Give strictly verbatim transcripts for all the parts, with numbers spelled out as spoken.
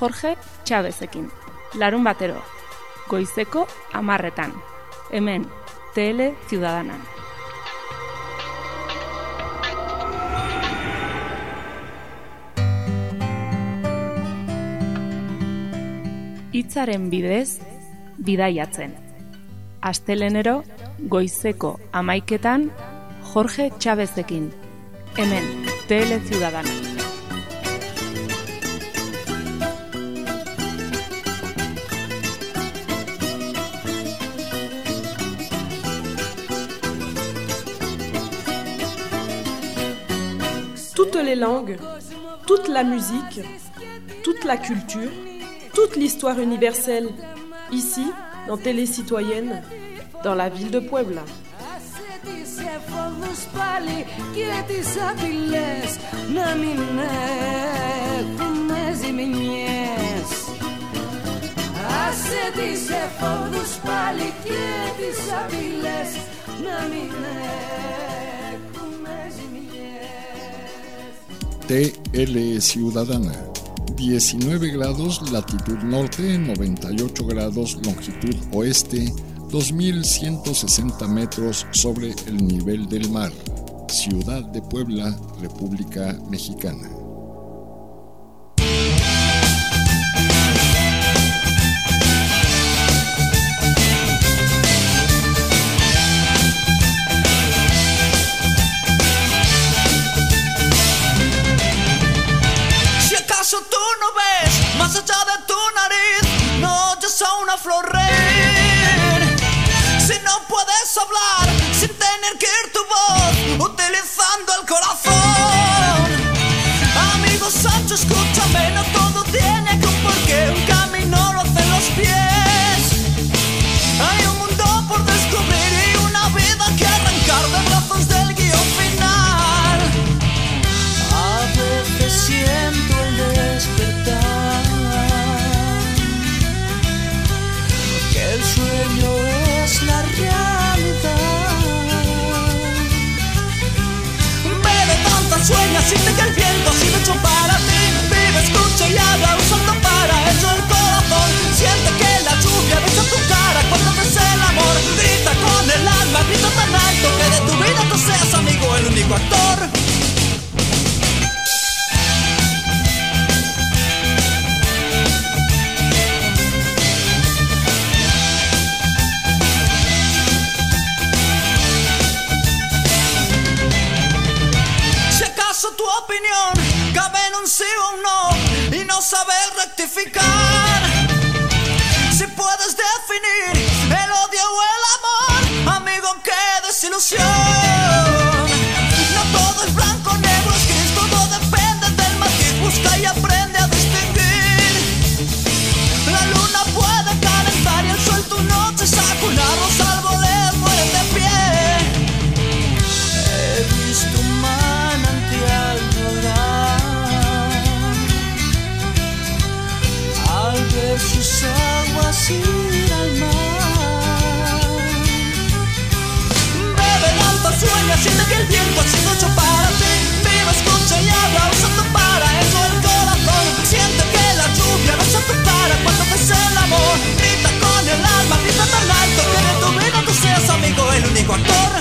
Jorge Chavezekin. Larun batero, goizeko hamarretan. Hemen, Tele Ciudadanan. Hitzaren bidez, bidaiatzen. Astelenero, goizeko hamaiketan, Jorge Chavezekin. Hemen, Tele Ciudadanan. Toutes les langues, toute la musique, toute la culture, toute l'histoire universelle, ici, dans Télé Citoyenne, dans la ville de Puebla. T L Ciudadana, diecinueve grados latitud norte, noventa y ocho grados longitud oeste, dos mil ciento sesenta metros sobre el nivel del mar. Ciudad de Puebla, República Mexicana. Más allá de tu nariz, no oyes a una flor reír. Si no puedes hablar sin tener que ir tu voz, utilizando el corazón. Amigo Sancho, escúchame, no todo tiene que un porqué, un camino lo hacen los pies. Hay un mundo por descubrir y una vida que arrancar de brazos del guión final. A veces siento el despertar, el sueño es la realidad. Bebe tanta, sueña, siente que el viento ha sido hecho para ti. Vive, escucha y habla usando para eso el corazón. Siente que la lluvia besa tu cara cuando ves el amor. Grita con el alma, grita tan alto que de tu vida tú seas amigo, el único actor. Tu opinión cabe en un sí o un no y no sabes rectificar. Si puedes definir el odio o el amor, amigo, qué desilusión. No todo es blanco, negro, es gris, todo depende del matiz. Busca y aprende a distinguir. La luna puede calentar y el sol tu noche saca un árbol, salvo de muere de pie. He visto un manantial llorar al ver sus aguas ir al mar. Bebe el alba, sueña, siente que el viento ha sido hecho para ti. Vive, escucha y habla usando para eso el corazón. Siente que la lluvia besa tu cara cuando ves el amor. Grita con el alma, grita tan alto que de tu vida tú seas amigo, el único actor.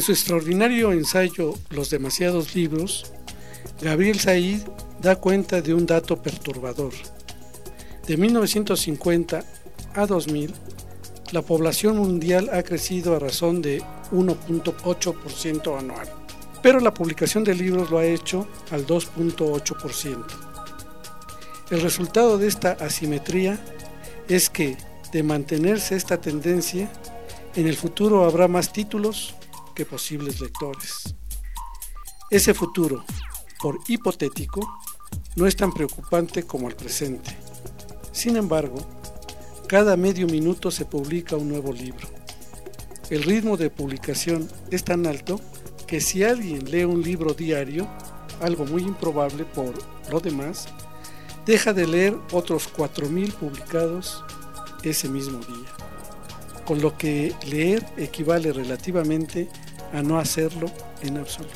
su extraordinario ensayo Los demasiados libros, Gabriel Said da cuenta de un dato perturbador. De mil novecientos cincuenta a dos mil, la población mundial ha crecido a razón de uno punto ocho por ciento anual, pero la publicación de libros lo ha hecho al dos punto ocho por ciento. El resultado de esta asimetría es que, de mantenerse esta tendencia, en el futuro habrá más títulos que posibles lectores. Ese futuro, por hipotético, no es tan preocupante como el presente. Sin embargo, cada medio minuto se publica un nuevo libro. El ritmo de publicación es tan alto que si alguien lee un libro diario, algo muy improbable por lo demás, deja de leer otros cuatro mil publicados ese mismo día, con lo que leer equivale relativamente a no hacerlo en absoluto.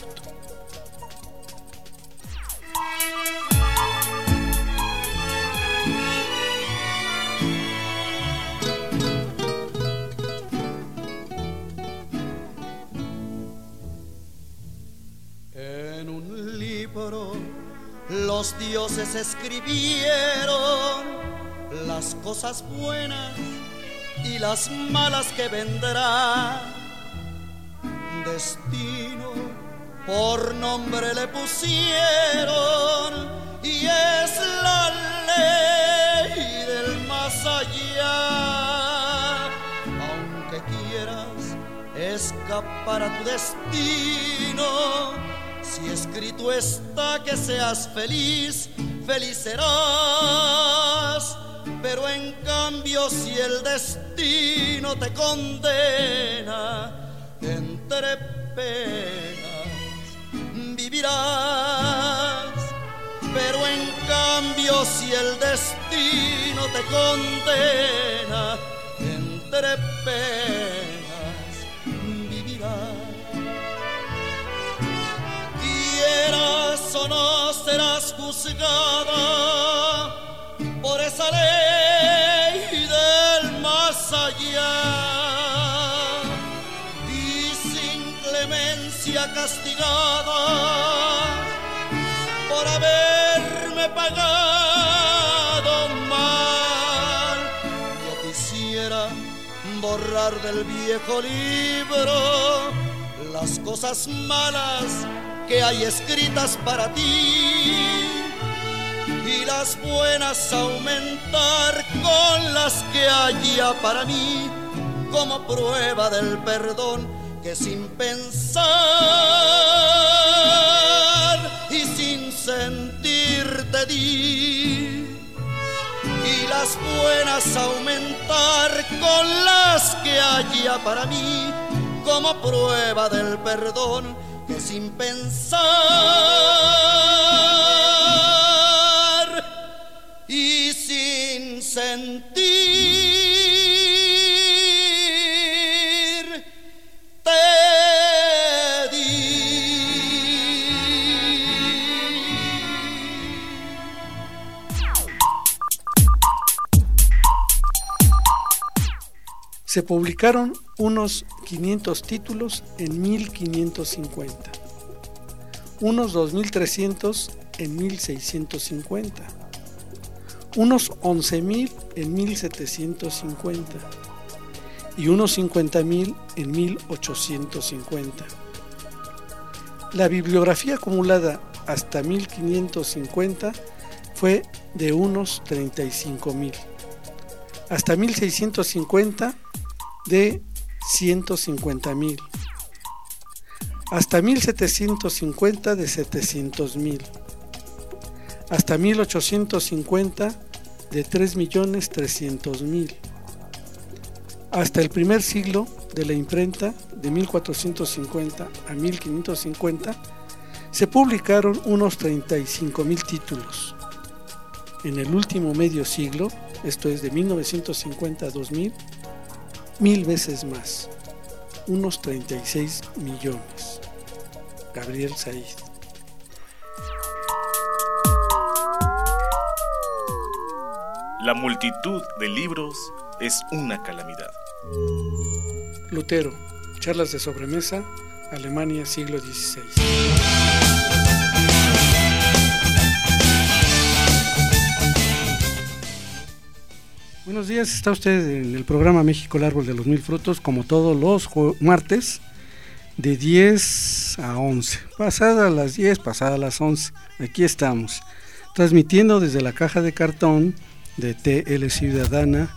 En un libro los dioses escribieron las cosas buenas y las malas que vendrán. Destino por nombre le pusieron y es la ley del más allá. Aunque quieras escapar a tu destino, si escrito está que seas feliz, feliz serás. Pero en cambio si el destino te condena, entre penas vivirás. Pero en cambio si el destino te condena, entre penas vivirás. Quieras o no serás juzgada por esa ley del más allá, y sin clemencia castigada por haberme pagado mal. Yo quisiera borrar del viejo libro las cosas malas que hay escritas para ti, y las buenas aumentar con las que haya para mí, como prueba del perdón que sin pensar y sin sentir te di. Y las buenas aumentar con las que haya para mí, como prueba del perdón que sin pensar y sin sentir te di. Se publicaron unos quinientos títulos en mil quinientos cincuenta, unos dos mil trescientos en mil seiscientos cincuenta, unos once mil en mil setecientos cincuenta y unos cincuenta mil en mil ochocientos cincuenta. La bibliografía acumulada hasta mil quinientos cincuenta fue de unos treinta y cinco mil, hasta mil seiscientos cincuenta de ciento cincuenta mil, hasta mil setecientos cincuenta de setecientos mil, hasta mil ochocientos cincuenta de tres millones trescientos mil. Hasta el primer siglo de la imprenta, de mil cuatrocientos cincuenta a mil quinientos cincuenta, se publicaron unos treinta y cinco mil títulos. En el último medio siglo, esto es de mil novecientos cincuenta a dos mil, mil veces más, unos treinta y seis millones. Gabriel Said. La multitud de libros es una calamidad. Lutero, charlas de sobremesa Alemania, siglo dieciséis. Buenos días, está usted en el programa México, el árbol de los mil frutos, como todos los martes, de diez a once, pasadas las diez, pasadas las once, aquí estamos, transmitiendo desde la caja de cartón de T L Ciudadana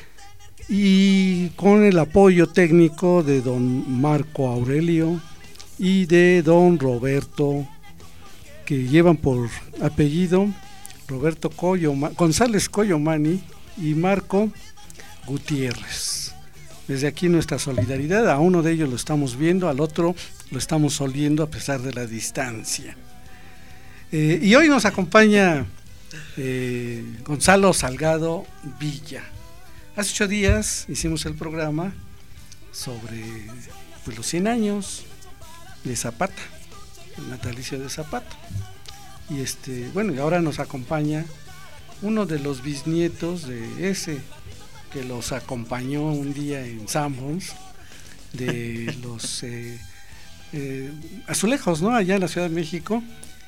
y con el apoyo técnico de don Marco Aurelio y de don Roberto, que llevan por apellido Roberto Coyo, González Coyomani y Marco Gutiérrez. Desde aquí nuestra solidaridad, a uno de ellos lo estamos viendo, al otro lo estamos oliendo a pesar de la distancia. Eh, y hoy nos acompaña eh, Gonzalo Salgado Villa. Hace ocho días hicimos el programa sobre pues, los cien años de Zapata, el natalicio de Zapata. Y este, bueno, y ahora nos acompaña uno de los bisnietos de ese que los acompañó un día en Sanborns, de los eh, eh, azulejos, ¿no? Allá en la Ciudad de México,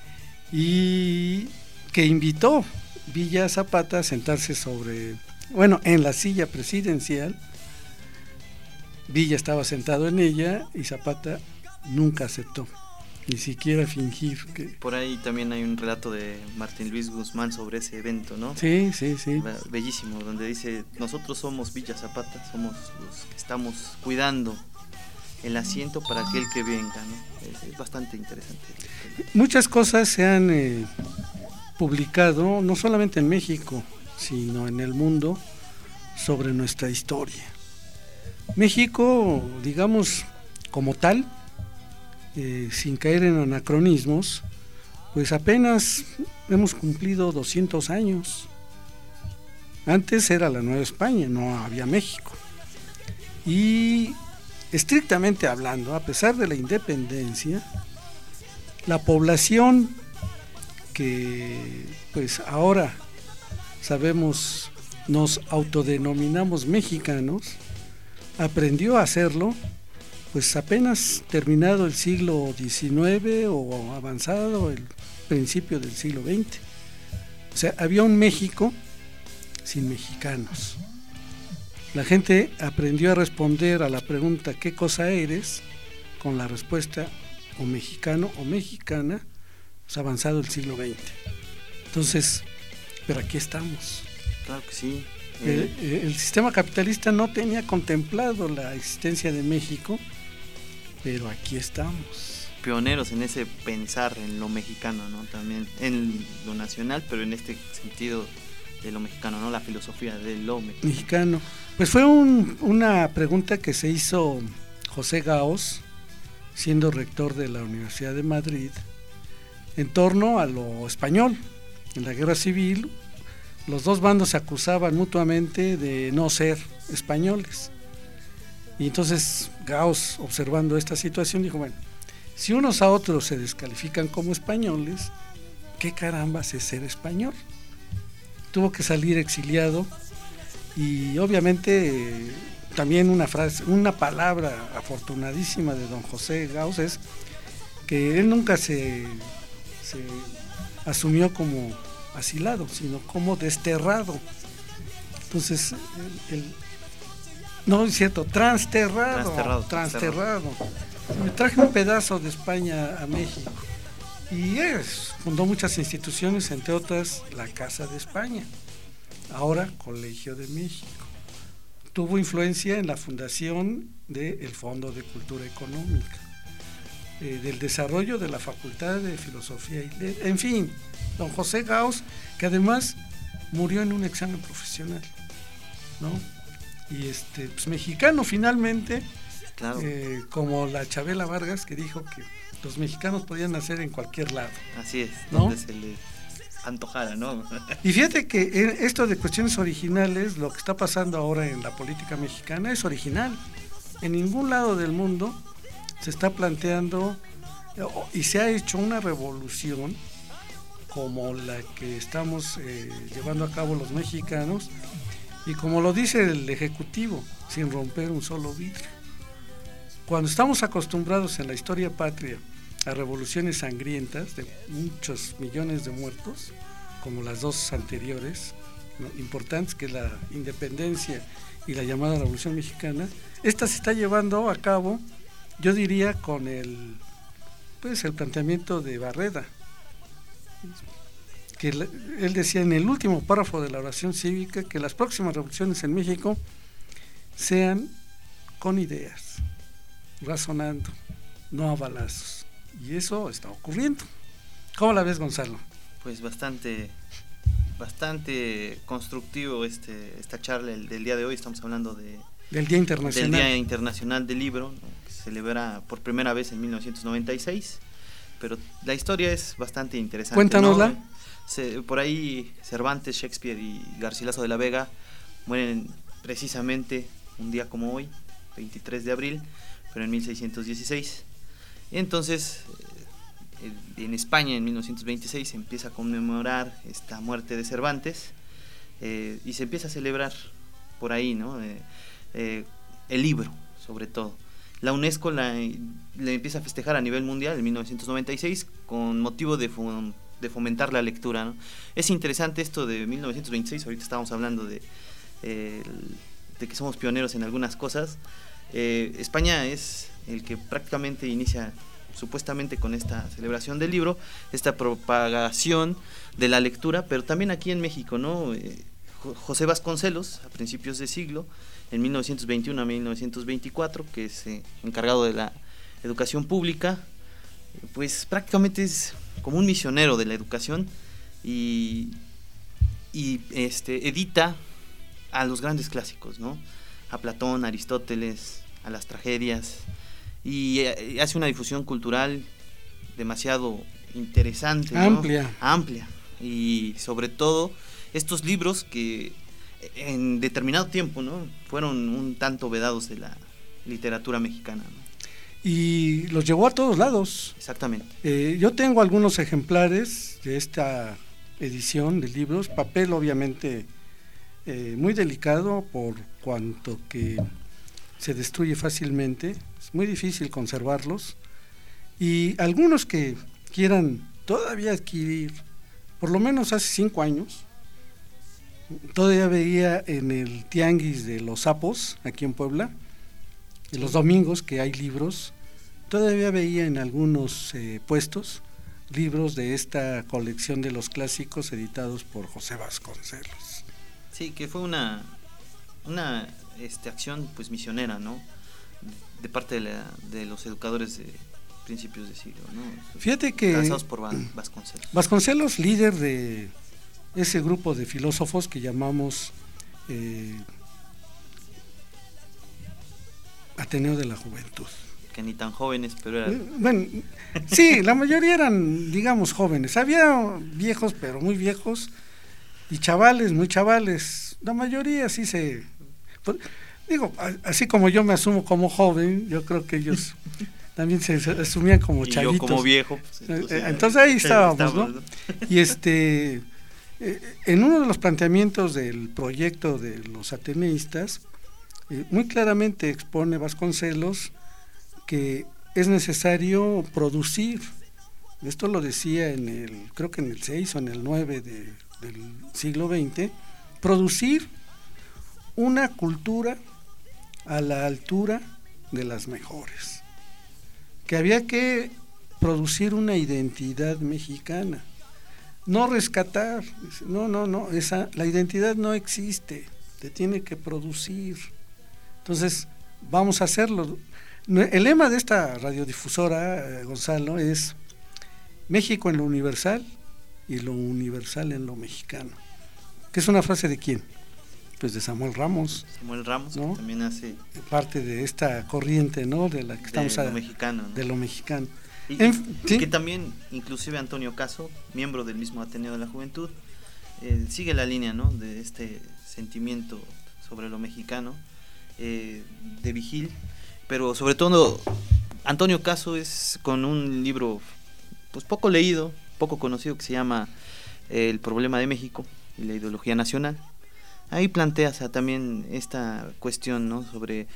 y que invitó Villa Zapata a sentarse sobre, bueno, en la silla presidencial. Villa estaba sentado en ella y Zapata nunca aceptó, ni siquiera fingir que... Por ahí también hay un relato de Martín Luis Guzmán sobre ese evento, ¿no? Sí, sí, sí. Bellísimo, donde dice, nosotros somos Villa Zapata, somos los que estamos cuidando el asiento para aquel que venga, ¿no? Es, es bastante interesante. Muchas cosas se han eh, publicado, no solamente en México, sino en el mundo, sobre nuestra historia. México, digamos, como tal, Eh, sin caer en anacronismos, pues apenas hemos cumplido doscientos años. Antes era la Nueva España, no había México. Y estrictamente hablando, a pesar de la independencia, la población que pues ahora sabemos, nos autodenominamos mexicanos, aprendió a hacerlo pues apenas terminado el siglo diecinueve o avanzado el principio del siglo veinte. O sea, había un México sin mexicanos. La gente aprendió a responder a la pregunta ¿qué cosa eres? Con la respuesta o mexicano o mexicana, pues avanzado el siglo veinte. Entonces, pero aquí estamos. Claro que sí. El, el sistema capitalista no tenía contemplado la existencia de México, pero aquí estamos. Pioneros en ese pensar en lo mexicano, ¿no? También en lo nacional, pero en este sentido de lo mexicano, ¿no? La filosofía de lo mexicano. Mexicano. Pues fue un, una pregunta que se hizo José Gaos, siendo rector de la Universidad de Madrid, en torno a lo español. En la guerra civil, los dos bandos se acusaban mutuamente de no ser españoles. Y entonces Gaos, observando esta situación, dijo, bueno, si unos a otros se descalifican como españoles, ¿qué carambas es ser español? Tuvo que salir exiliado y obviamente también una frase, una palabra afortunadísima de don José Gaos es que él nunca se, se asumió como asilado, sino como desterrado. Entonces, el, el no es cierto, transterrado, transterrado, transterrado. Me traje un pedazo de España a México y es, fundó muchas instituciones, entre otras la Casa de España, ahora Colegio de México. Tuvo influencia en la fundación del Fondo de Cultura Económica, eh, del desarrollo de la Facultad de Filosofía y Letras, en fin, don José Gaos, que además murió en un examen profesional, ¿no? Y este, pues mexicano finalmente, claro. eh, como la Chabela Vargas, que dijo que los mexicanos podían nacer en cualquier lado. Así es, ¿no? Donde se les antojara, ¿no? Y fíjate que esto de cuestiones originales, lo que está pasando ahora en la política mexicana es original. En ningún lado del mundo se está planteando y se ha hecho una revolución como la que estamos eh, llevando a cabo los mexicanos, y como lo dice el Ejecutivo, sin romper un solo vidrio. cuando estamos acostumbrados en la historia patria a revoluciones sangrientas de muchos millones de muertos, como las dos anteriores, ¿no?, importantes, que es la independencia y la llamada Revolución Mexicana, esta se está llevando a cabo, yo diría, con el pues el planteamiento de Barreda, que él decía en el último párrafo de la oración cívica que las próximas revoluciones en México sean con ideas, razonando, no a balazos, y eso está ocurriendo. ¿Cómo la ves, Gonzalo? Pues bastante bastante constructivo este esta charla el, del día de hoy. Estamos hablando de del Día Internacional del Día Internacional del Libro, ¿no?, que se celebra por primera vez en mil novecientos noventa y seis, pero la historia es bastante interesante. Cuéntanosla. ¿No? Se, por ahí Cervantes, Shakespeare y Garcilaso de la Vega mueren precisamente un día como hoy, veintitrés de abril, pero en mil seiscientos dieciséis. Y entonces en España en mil novecientos veintiséis se empieza a conmemorar esta muerte de Cervantes, eh, y se empieza a celebrar por ahí, ¿no?, eh, eh, el libro, sobre todo. La UNESCO la, la empieza a festejar a nivel mundial en mil novecientos noventa y seis con motivo de, fom, de fomentar la lectura, ¿no? Es interesante esto de mil novecientos veintiséis, ahorita estábamos hablando de, eh, de que somos pioneros en algunas cosas. eh, España es el que prácticamente inicia supuestamente con esta celebración del libro, esta propagación de la lectura, pero también aquí en México, ¿no? Eh, José Vasconcelos, a principios de siglo, en mil novecientos veintiuno a mil novecientos veinticuatro, que es eh, encargado de la educación pública, pues prácticamente es como un misionero de la educación y, y este, edita a los grandes clásicos, ¿no?, a Platón, a Aristóteles, a las tragedias, y hace una difusión cultural demasiado interesante, ¿no?, amplia, amplia, y sobre todo estos libros que en determinado tiempo, ¿no?, fueron un tanto vedados de la literatura mexicana, ¿no? Y los llevó a todos lados. Exactamente. Eh, yo tengo algunos ejemplares de esta edición de libros, papel obviamente eh, muy delicado por cuanto que se destruye fácilmente, es muy difícil conservarlos, y algunos que quieran todavía adquirir, por lo menos hace cinco años, todavía veía en el Tianguis de los Sapos, aquí en Puebla, en los domingos que hay libros, todavía veía en algunos eh, puestos libros de esta colección de los clásicos editados por José Vasconcelos. Sí, que fue una una este, acción pues misionera, ¿no?, de parte de, la, de los educadores de principios de siglo, ¿no? Fíjate que lanzados por Vasconcelos. Vasconcelos, líder de ese grupo de filósofos que llamamos eh, Ateneo de la Juventud. Que ni tan jóvenes, pero eran... Bueno, sí, la mayoría eran, digamos, jóvenes. Había viejos, pero muy viejos, y chavales, muy chavales. La mayoría sí se... Pues, digo, así como yo me asumo como joven, yo creo que ellos también se asumían como y chavitos. Yo como viejo. Pues, entonces, entonces ahí estábamos, estábamos, ¿no? Y este, en uno de los planteamientos del proyecto de los ateneístas, muy claramente expone Vasconcelos que es necesario producir, esto lo decía en el, creo que en el seis o en el nueve de, del siglo veinte, producir una cultura a la altura de las mejores, que había que producir una identidad mexicana, no rescatar, no, no, no, esa, la identidad no existe, te tiene que producir. Entonces, vamos a hacerlo. El lema de esta radiodifusora, eh, Gonzalo, es México en lo universal y lo universal en lo mexicano. ¿Que es una frase de quién? Pues de Samuel Ramos. Samuel Ramos, ¿no? Que también hace parte de esta corriente, ¿no? De la que estamos de lo a, mexicano, ¿no? De lo mexicano. Y, en, y ¿sí? que también, inclusive Antonio Caso, miembro del mismo Ateneo de la Juventud, eh, sigue la línea, ¿no? De este sentimiento sobre lo mexicano, eh, de Vigil, pero sobre todo Antonio Caso es con un libro pues poco leído, poco conocido, que se llama eh, El problema de México y la ideología nacional. Ahí plantea, o sea, también esta cuestión, ¿no? Sobre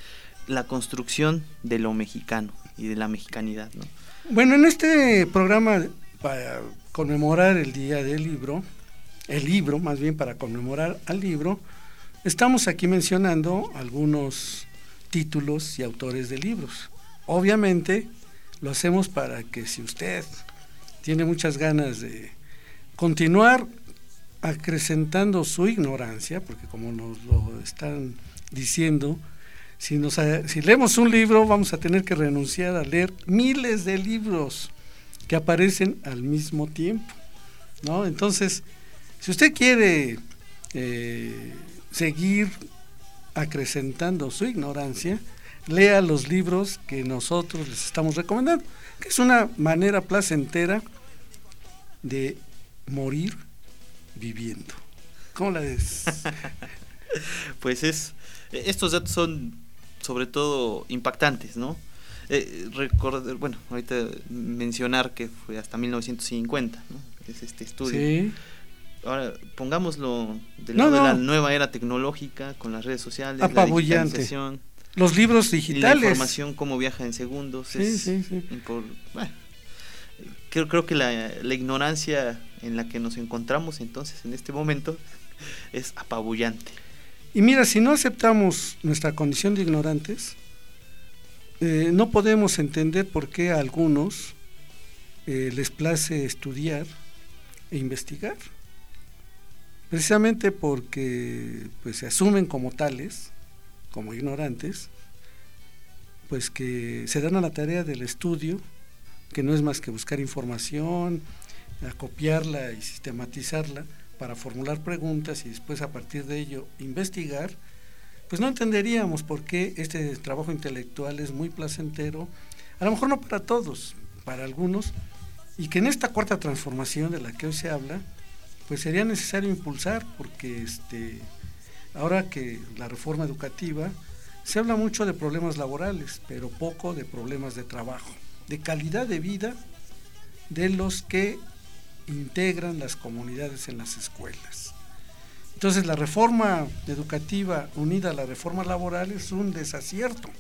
la construcción de lo mexicano y de la mexicanidad, ¿no? Bueno, en este programa para conmemorar el Día del Libro, el libro, más bien para conmemorar al libro, estamos aquí mencionando algunos títulos y autores de libros. Obviamente lo hacemos para que si usted tiene muchas ganas de continuar acrecentando su ignorancia, porque como nos lo están diciendo, si, nos, si leemos un libro vamos a tener que renunciar a leer miles de libros que aparecen al mismo tiempo, ¿no? Entonces, si usted quiere eh, seguir acrecentando su ignorancia, lea los libros que nosotros les estamos recomendando, que es una manera placentera de morir viviendo. ¿Cómo la ves? Pues es, estos datos son sobre todo impactantes, ¿no? Eh, recordar, bueno, ahorita mencionar que fue hasta mil novecientos cincuenta, ¿no? Es este estudio. Sí. Ahora, pongámoslo del No, lado no. de la nueva era tecnológica, con las redes sociales, Apabullante. la digitalización, Los libros y la digitales. información cómo viaja en segundos. Sí, es sí, sí. impor- bueno, creo, creo que la, la ignorancia en la que nos encontramos entonces en este momento es apabullante. Y mira, si no aceptamos nuestra condición de ignorantes, eh, no podemos entender por qué a algunos eh, les place estudiar e investigar. Precisamente porque pues se asumen como tales, como ignorantes, pues que se dan a la tarea del estudio, que no es más que buscar información, acopiarla y sistematizarla para formular preguntas y después a partir de ello investigar, pues no entenderíamos por qué este trabajo intelectual es muy placentero, a lo mejor no para todos, para algunos, y que en esta cuarta transformación de la que hoy se habla, pues sería necesario impulsar, porque este ahora que la reforma educativa, se habla mucho de problemas laborales, pero poco de problemas de trabajo, de calidad de vida de los que integran las comunidades en las escuelas. Entonces la reforma educativa unida a la reforma laboral es un desacierto.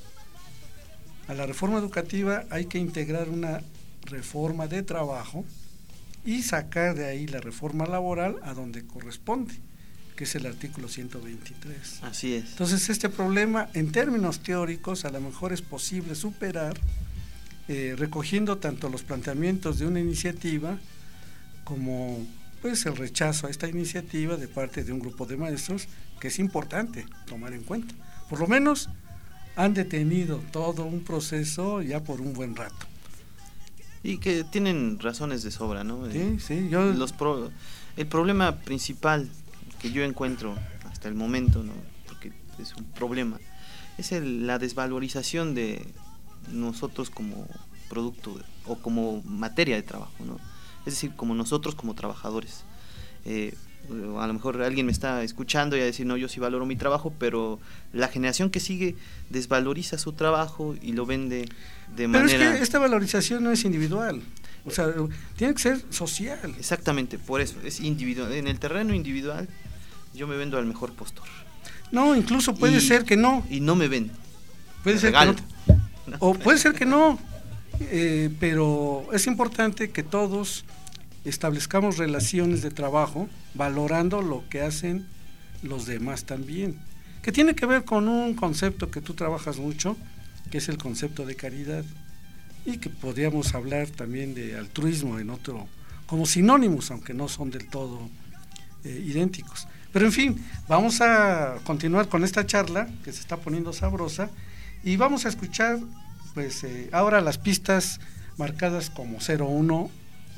A la reforma educativa hay que integrar una reforma de trabajo y sacar de ahí la reforma laboral a donde corresponde, que es el artículo ciento veintitrés. Así es. Entonces este problema en términos teóricos a lo mejor es posible superar eh, recogiendo tanto los planteamientos de una iniciativa como pues el rechazo a esta iniciativa de parte de un grupo de maestros que es importante tomar en cuenta. Por lo menos han detenido todo un proceso ya por un buen rato. Y que tienen razones de sobra, ¿no? Sí, sí, yo... Los pro, el problema principal que yo encuentro hasta el momento, ¿no? Porque es un problema, es el, la desvalorización de nosotros como producto de, o como materia de trabajo, ¿no? Es decir, como nosotros como trabajadores. Eh, a lo mejor alguien me está escuchando y va a decir, no, yo sí valoro mi trabajo, pero la generación que sigue desvaloriza su trabajo y lo vende de pero manera... Pero es que esta valorización no es individual, o sea, tiene que ser social. Exactamente, por eso, es individual. En el terreno individual yo me vendo al mejor postor. No, incluso puede y, ser que no. Y no me vendo. Puede me ser regalo. que no. O puede ser que no, eh, pero es importante que todos establezcamos relaciones de trabajo valorando lo que hacen los demás también, que tiene que ver con un concepto que tú trabajas mucho, que es el concepto de caridad, y que podríamos hablar también de altruismo en otro, como sinónimos, aunque no son del todo eh, idénticos. Pero en fin, vamos a continuar con esta charla que se está poniendo sabrosa y vamos a escuchar pues eh, ahora las pistas marcadas como cero uno.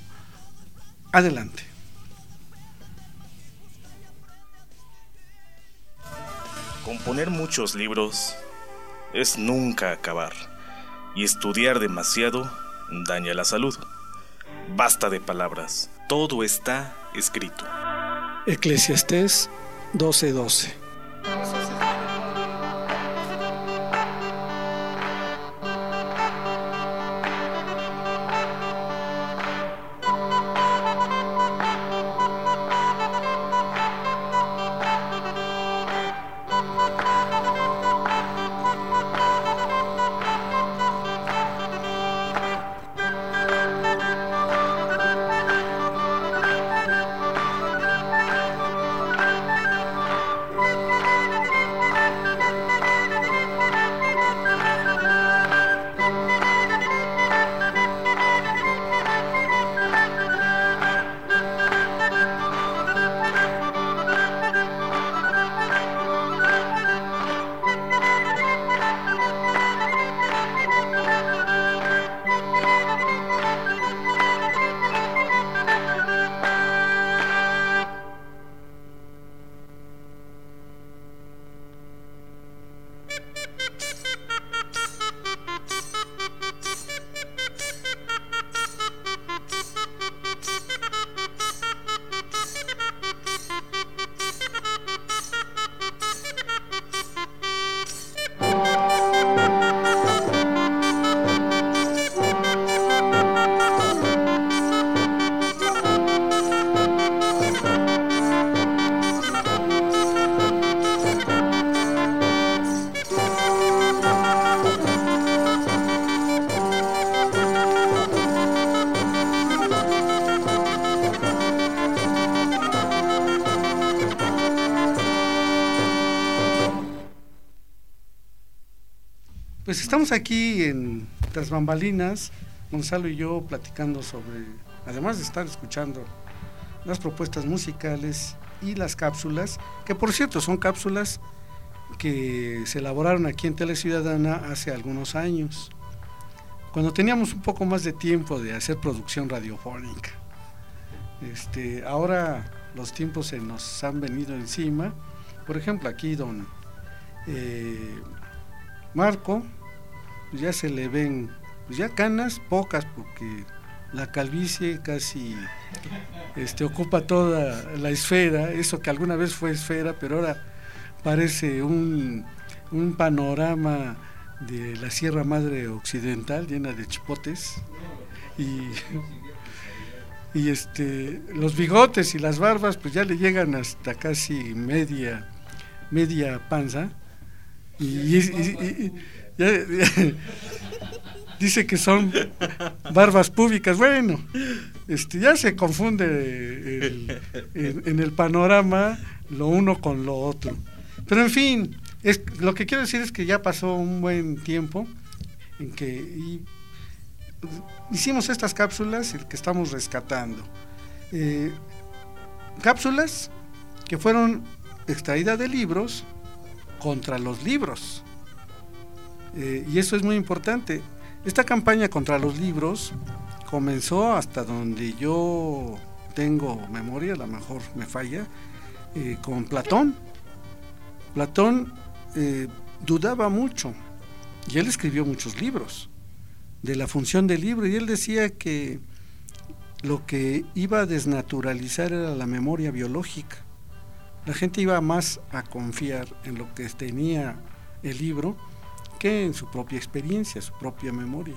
Adelante. Componer muchos libros es nunca acabar, y estudiar demasiado daña la salud. Basta de palabras, todo está escrito. Eclesiastés doce doce. Pues estamos aquí en Tras Bambalinas, Gonzalo y yo platicando sobre, además de estar escuchando las propuestas musicales y las cápsulas, que por cierto son cápsulas que se elaboraron aquí en Tele Ciudadana hace algunos años, cuando teníamos un poco más de tiempo de hacer producción radiofónica. Este, ahora los tiempos se nos han venido encima. Por ejemplo, aquí don eh, Marco, pues ya se le ven, pues ya canas pocas, porque la calvicie casi este, ocupa toda la esfera, eso que alguna vez fue esfera, pero ahora parece un, un panorama de la Sierra Madre Occidental llena de chipotes, y, y este, los bigotes y las barbas pues ya le llegan hasta casi media, media panza, y, y, y, y ya, ya, dice que son barbas públicas. Bueno, este, ya se confunde el, en, en el panorama lo uno con lo otro. Pero en fin, es, lo que quiero decir es que ya pasó un buen tiempo en que y, hicimos estas cápsulas que estamos rescatando. Eh, cápsulas que fueron extraídas de libros contra los libros. Eh, y eso es muy importante. Esta campaña contra los libros comenzó, hasta donde yo tengo memoria, a lo mejor me falla, eh, con Platón. Platón eh, dudaba mucho, y él escribió muchos libros de la función del libro, y él decía que lo que iba a desnaturalizar era la memoria biológica. La gente iba más a confiar en lo que tenía el libro que en su propia experiencia, su propia memoria,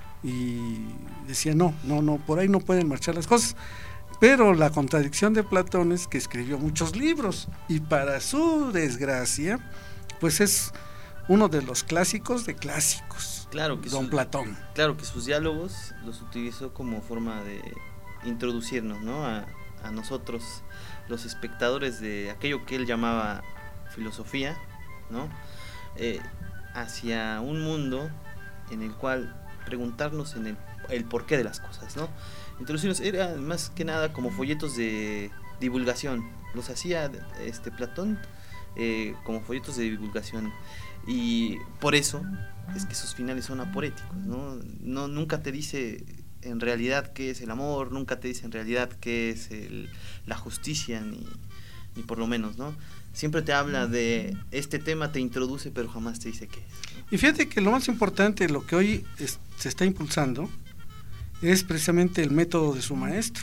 y decía no, no, no, por ahí no pueden marchar las cosas. Pero la contradicción de Platón es que escribió muchos libros, y para su desgracia, pues es uno de los clásicos de clásicos, claro que don su, Platón. Claro que sus diálogos los utilizó como forma de introducirnos, ¿no?, a, a nosotros, los espectadores, de aquello que él llamaba filosofía, ¿no?, eh, hacia un mundo en el cual preguntarnos en el, el porqué de las cosas, ¿no? Introducirnos, era más que nada como folletos de divulgación, los hacía este Platón eh, como folletos de divulgación, y por eso es que sus finales son aporéticos, ¿no? No, nunca te dice en realidad qué es el amor, nunca te dice en realidad qué es el, la justicia, ni, ni por lo menos, ¿no? Siempre te habla de este tema, te introduce, pero jamás te dice qué es, ¿no? Y fíjate que lo más importante, lo que hoy es, se está impulsando, es precisamente el método de su maestro,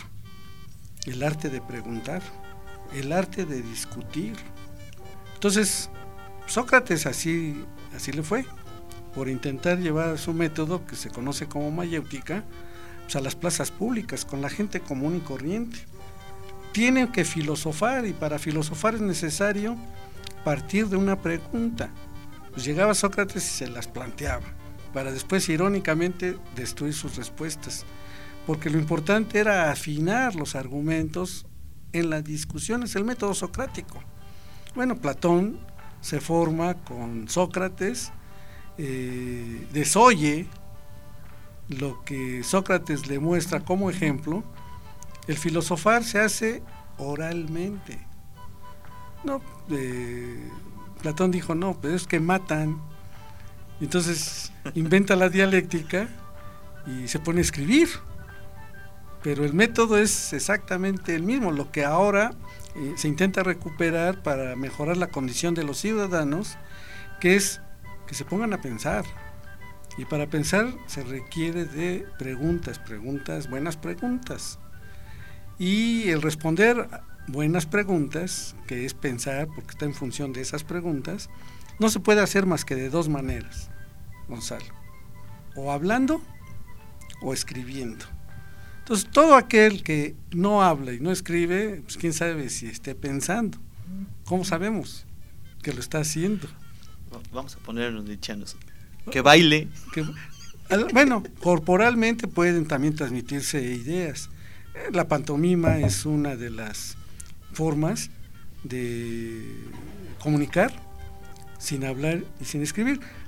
el arte de preguntar, el arte de discutir. Entonces, Sócrates así, así le fue, por intentar llevar su método, que se conoce como mayéutica, pues a las plazas públicas, con la gente común y corriente. Tienen que filosofar, y para filosofar es necesario partir de una pregunta. Pues llegaba Sócrates y se las planteaba, para después irónicamente destruir sus respuestas, porque lo importante era afinar los argumentos en las discusiones, el método socrático. Bueno, Platón se forma con Sócrates, eh, desoye lo que Sócrates le muestra como ejemplo. El filosofar se hace oralmente. No, eh, Platón dijo, no, pero es que matan. Entonces inventa la dialéctica y se pone a escribir. Pero el método es exactamente el mismo, lo que ahora eh, se intenta recuperar para mejorar la condición de los ciudadanos, que es que se pongan a pensar. Y para pensar se requiere de preguntas, preguntas, buenas preguntas. Y el responder buenas preguntas, que es pensar, porque está en función de esas preguntas, no se puede hacer más que de dos maneras, Gonzalo: o hablando o escribiendo. Entonces, todo aquel que no habla y no escribe, pues quién sabe si esté pensando. ¿Cómo sabemos que lo está haciendo? Vamos a ponernos de chanos. Que baile. Que, bueno, corporalmente pueden también transmitirse ideas. La pantomima es una de las formas de comunicar sin hablar y sin escribir.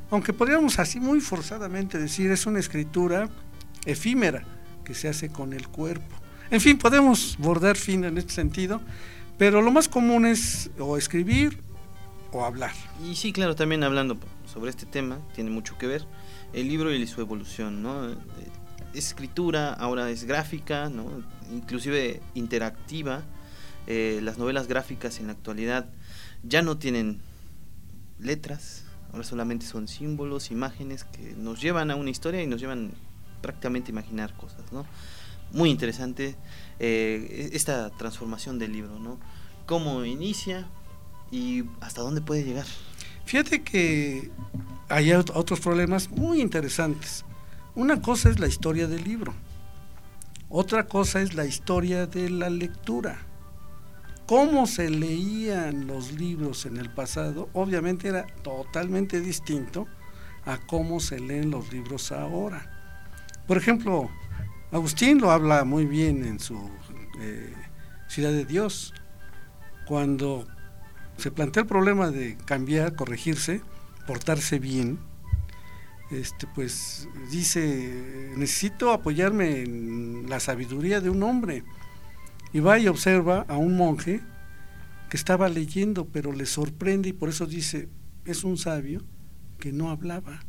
aunque podríamos así muy forzadamente decir, es una escritura efímera que se hace con el cuerpo. En fin, podemos bordar fino en este sentido, pero lo más común es o escribir o hablar. Y sí, claro, también hablando sobre este tema, tiene mucho que ver el libro y su evolución, ¿no? Es escritura, ahora es gráfica, ¿no? Inclusive interactiva. Eh, las novelas gráficas en la actualidad ya no tienen letras, ahora solamente son símbolos, imágenes que nos llevan a una historia y nos llevan prácticamente a imaginar cosas, ¿no? Muy interesante eh, esta transformación del libro, ¿no? Cómo inicia y hasta dónde puede llegar. Fíjate que hay otros problemas muy interesantes. Una cosa es la historia del libro, otra cosa es la historia de la lectura. Cómo se leían los libros en el pasado, obviamente era totalmente distinto a cómo se leen los libros ahora. Por ejemplo, Agustín lo habla muy bien en su eh, Ciudad de Dios, cuando se plantea el problema de cambiar, corregirse, portarse bien. Este, pues dice, necesito apoyarme en la sabiduría de un hombre, y va y observa a un monje que estaba leyendo, pero le sorprende y por eso dice, es un sabio que no hablaba.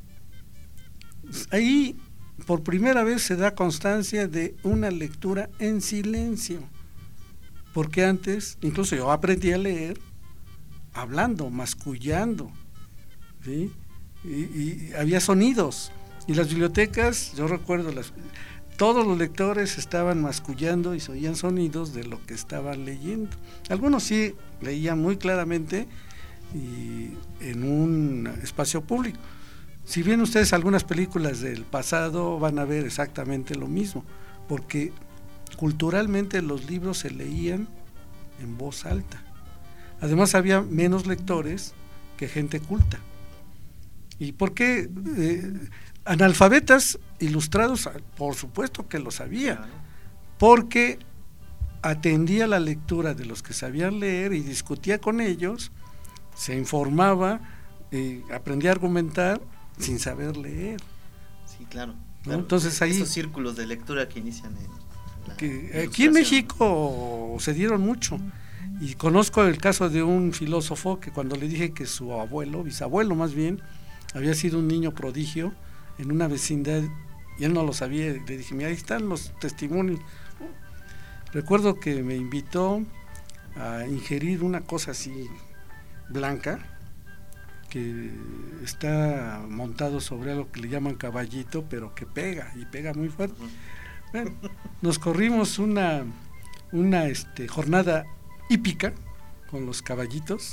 Ahí por primera vez se da constancia de una lectura en silencio, porque antes, incluso yo aprendí a leer hablando, mascullando, ¿sí? Y, y había sonidos, y las bibliotecas, yo recuerdo, las, todos los lectores estaban mascullando y se oían sonidos de lo que estaban leyendo. Algunos sí leían muy claramente y en un espacio público. Si ven ustedes algunas películas del pasado, van a ver exactamente lo mismo, porque culturalmente los libros se leían en voz alta. Además había menos lectores que gente culta. ¿Y por qué? Eh, analfabetas ilustrados, por supuesto que lo sabía, porque atendía la lectura de los que sabían leer y discutía con ellos, se informaba, eh, aprendía a argumentar sin saber leer. Sí, claro. ¿No? claro. Entonces ahí... Esos círculos de lectura que inician en la que aquí en México se dieron mucho. Y conozco el caso de un filósofo que cuando le dije que su abuelo, bisabuelo más bien, había sido un niño prodigio en una vecindad, y él no lo sabía, le dije, mira, ahí están los testimonios. Recuerdo que me invitó a ingerir una cosa así blanca, que está montado sobre algo que le llaman caballito, pero que pega, y pega muy fuerte. Bueno, nos corrimos una, una este, jornada hípica con los caballitos,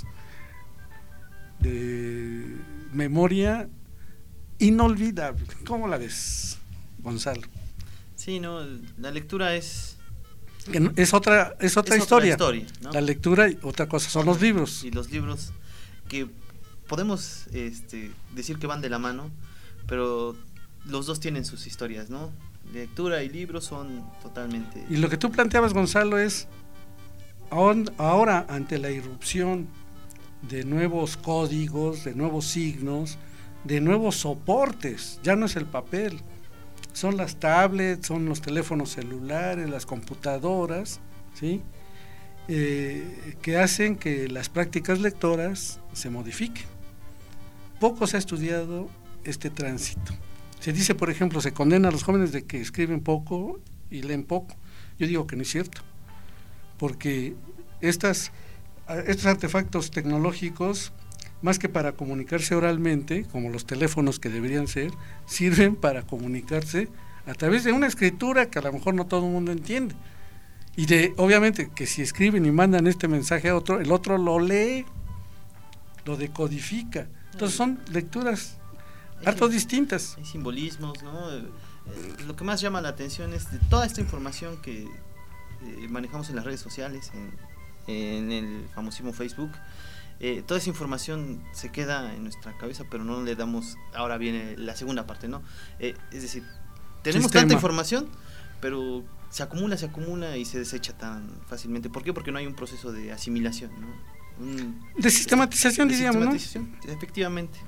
de memoria inolvidable. ¿Cómo la ves, Gonzalo? Sí, no, la lectura es que no, es otra es otra es historia, otra historia, ¿no? La lectura y otra cosa son los libros. Y los libros que podemos este, decir que van de la mano, pero los dos tienen sus historias, ¿no? Lectura y libros son totalmente... Y lo que tú planteabas, Gonzalo, es ahora ante la irrupción de nuevos códigos, de nuevos signos, de nuevos soportes, ya no es el papel, son las tablets, son los teléfonos celulares, las computadoras, ¿sí? Eh, que hacen que las prácticas lectoras se modifiquen. Poco se ha estudiado este tránsito. Se dice, por ejemplo, se condena a los jóvenes de que escriben poco y leen poco. Yo digo que no es cierto, porque estas, estos artefactos tecnológicos, más que para comunicarse oralmente, como los teléfonos que deberían ser, sirven para comunicarse a través de una escritura que a lo mejor no todo el mundo entiende. Y de, obviamente, que si escriben y mandan este mensaje a otro, el otro lo lee, lo decodifica. Entonces son lecturas harto distintas. Hay simbolismos, ¿no? Eh, lo que más llama la atención es de toda esta información que eh, manejamos en las redes sociales, en, en el famosísimo Facebook. Eh, toda esa información se queda en nuestra cabeza, pero no le damos, ahora viene la segunda parte, ¿no? Eh, es decir, tenemos Sistema. tanta información, pero se acumula, se acumula y se desecha tan fácilmente. ¿Por qué? Porque no hay un proceso de asimilación, ¿no? Un, de sistematización, de diríamos, sistematización, ¿no? Efectivamente.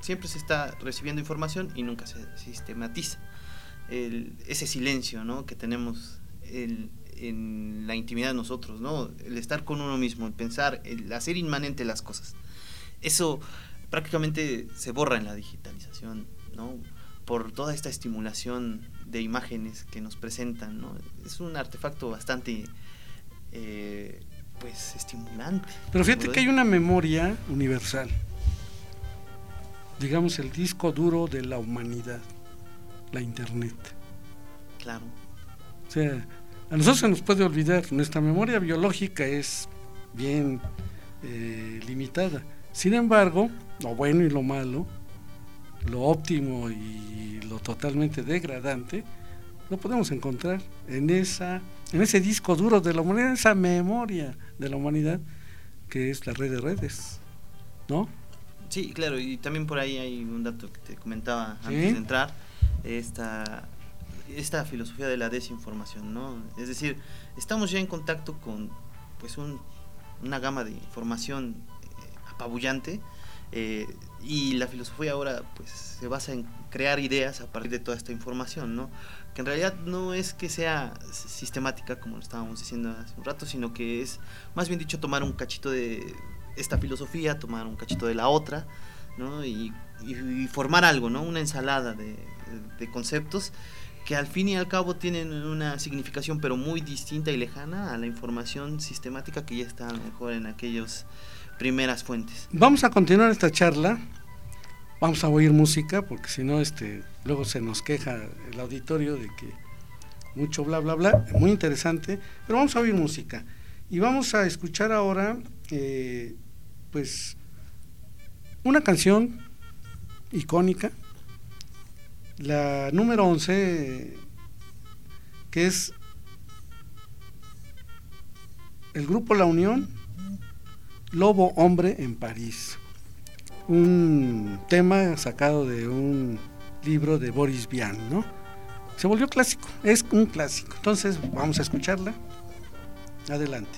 siempre se está recibiendo información y nunca se sistematiza. El, ese silencio, ¿no?, que tenemos el, en la intimidad de nosotros, ¿no?, el estar con uno mismo, el pensar, el hacer inmanente las cosas, eso prácticamente se borra en la digitalización, ¿no?, por toda esta estimulación de imágenes que nos presentan, ¿no? Es un artefacto bastante eh, pues estimulante. Pero fíjate que hay una memoria universal, digamos el disco duro de la humanidad, la internet. Claro. O sea, a nosotros se nos puede olvidar, nuestra memoria biológica es bien eh, limitada. Sin embargo, lo bueno y lo malo, lo óptimo y lo totalmente degradante, lo podemos encontrar en esa, en ese disco duro de la humanidad, en esa memoria de la humanidad que es la red de redes, ¿no? Sí, claro, y también por ahí hay un dato que te comentaba ¿Sí? antes de entrar, esta, esta filosofía de la desinformación, ¿no? Es decir, estamos ya en contacto con pues un, una gama de información eh, apabullante, eh, y la filosofía ahora pues se basa en crear ideas a partir de toda esta información, ¿no? Que en realidad no es que sea sistemática, como lo estábamos diciendo hace un rato, sino que es, más bien dicho, tomar un cachito de esta filosofía, tomar un cachito de la otra, ¿no? Y, y, y formar algo, ¿no? Una ensalada de, de conceptos que al fin y al cabo tienen una significación pero muy distinta y lejana a la información sistemática que ya está a lo mejor en aquellas primeras fuentes. Vamos a continuar esta charla, vamos a oír música porque si no este, luego se nos queja el auditorio de que mucho bla bla bla, muy interesante, pero vamos a oír música y vamos a escuchar ahora eh, pues una canción icónica, la número once, que es el grupo La Unión, Lobo Hombre en París, un tema sacado de un libro de Boris Vian, ¿no? Se volvió clásico, es un clásico, entonces vamos a escucharla, adelante.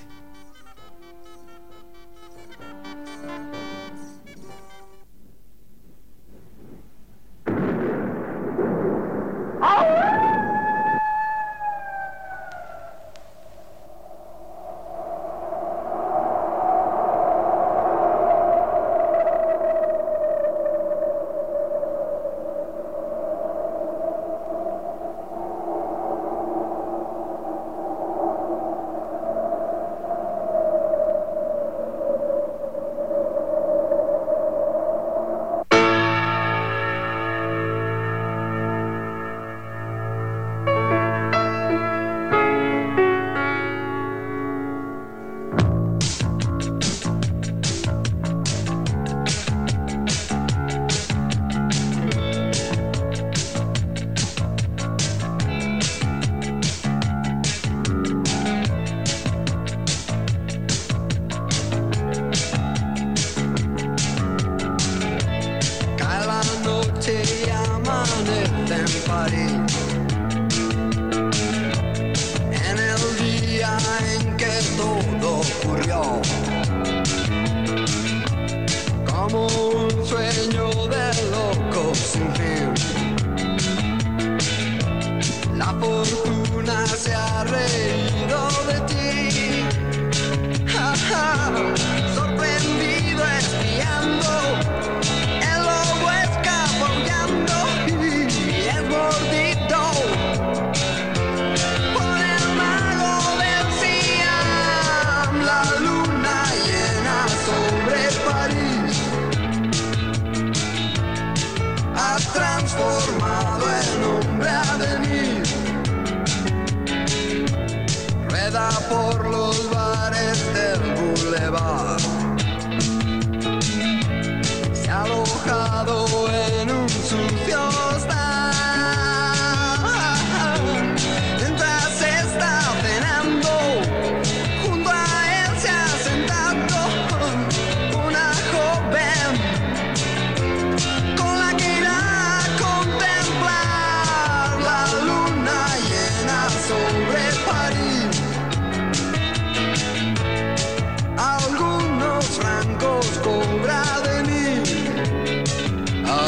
Algunos francos cobra de mí.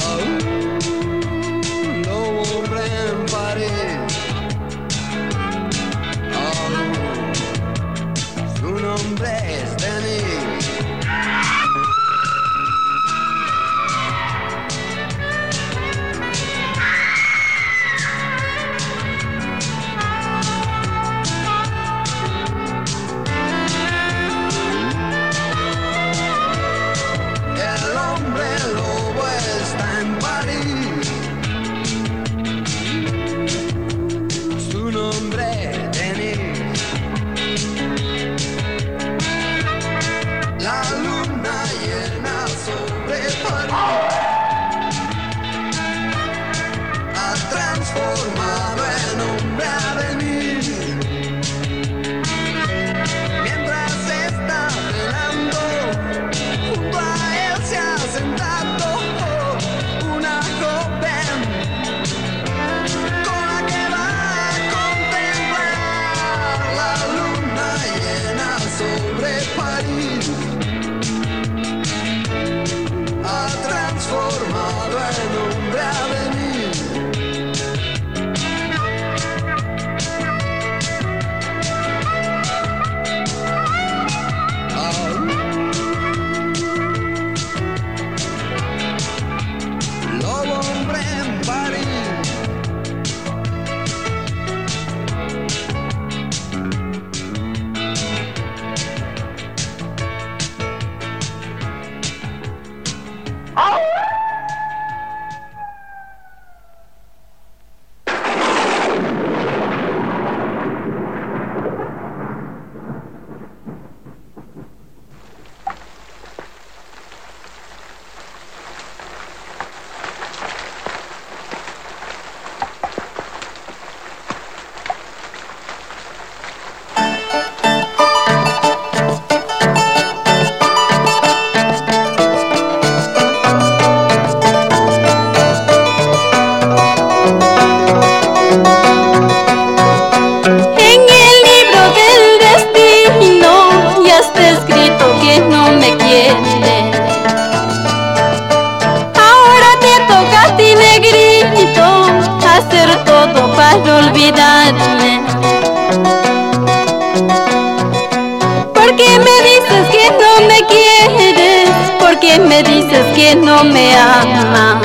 qué me dices que no me amas?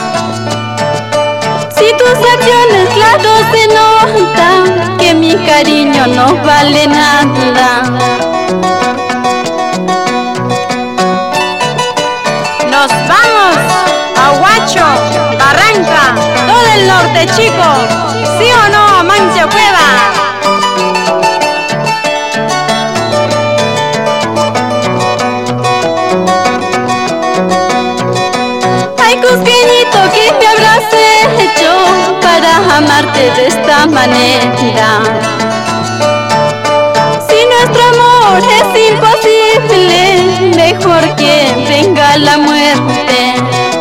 Si tus acciones claro se nota que mi cariño no vale nada. Nos vamos a Huacho, Barranca, todo el norte, chicos. ¿Sí o no, Mancha Cueva? Ay, cusqueñito, ¿qué me habrás hecho para amarte de esta manera? Si nuestro amor es imposible, mejor que venga la muerte.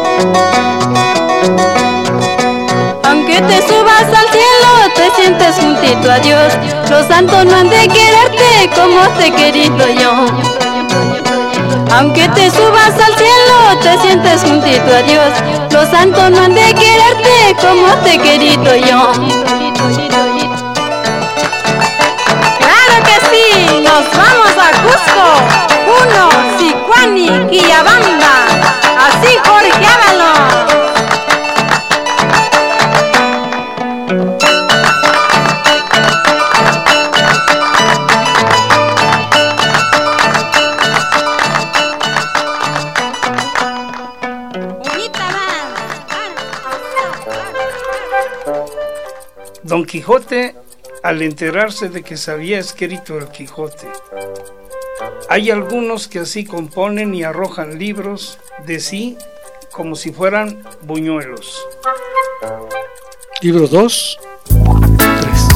Aunque te subas al cielo, te sientes juntito a Dios. Los santos no han de quererte como te he querido yo. Aunque te subas al cielo, te sientes juntito a Dios. Los santos no han de quererte como te he querido yo. ¡Claro que sí! ¡Nos vamos a Cusco! Uno, Sicuani, Quillabamba. Así, Jorge Ábalos. Don Quijote, al enterarse de que se había escrito el Quijote. Hay algunos que así componen y arrojan libros de sí como si fueran buñuelos. Libro dos, tres.